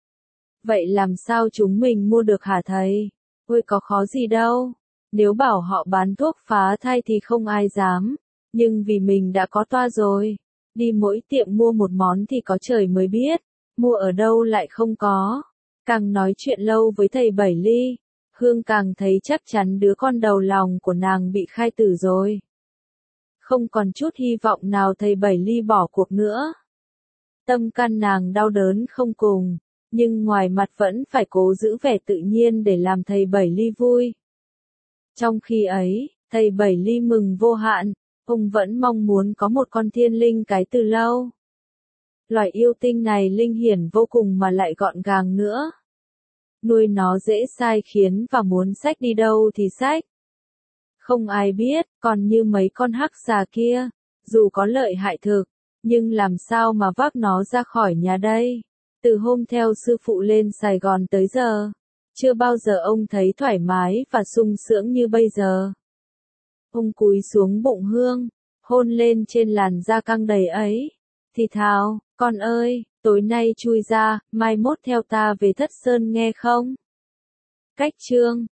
Vậy làm sao chúng mình mua được hả thầy? Ôi có khó gì đâu. Nếu bảo họ bán thuốc phá thai thì không ai dám. Nhưng vì mình đã có toa rồi. Đi mỗi tiệm mua một món thì có trời mới biết. Mua ở đâu lại không có. Càng nói chuyện lâu với thầy Bảy Ly, Hương càng thấy chắc chắn đứa con đầu lòng của nàng bị khai tử rồi. Không còn chút hy vọng nào thầy Bảy Ly bỏ cuộc nữa. Tâm can nàng đau đớn không cùng, nhưng ngoài mặt vẫn phải cố giữ vẻ tự nhiên để làm thầy Bảy Ly vui. Trong khi ấy, thầy Bảy Ly mừng vô hạn, ông vẫn mong muốn có một con thiên linh cái từ lâu. Loài yêu tinh này linh hiển vô cùng mà lại gọn gàng nữa. Nuôi nó dễ sai khiến và muốn xách đi đâu thì xách. Không ai biết, còn như mấy con hắc xà kia, dù có lợi hại thực, nhưng làm sao mà vác nó ra khỏi nhà đây? Từ hôm theo sư phụ lên Sài Gòn tới giờ, chưa bao giờ ông thấy thoải mái và sung sướng như bây giờ. Ông cúi xuống bụng Hương, hôn lên trên làn da căng đầy ấy, thì thào, con ơi, tối nay chui ra, mai mốt theo ta về Thất Sơn nghe không? Cách chương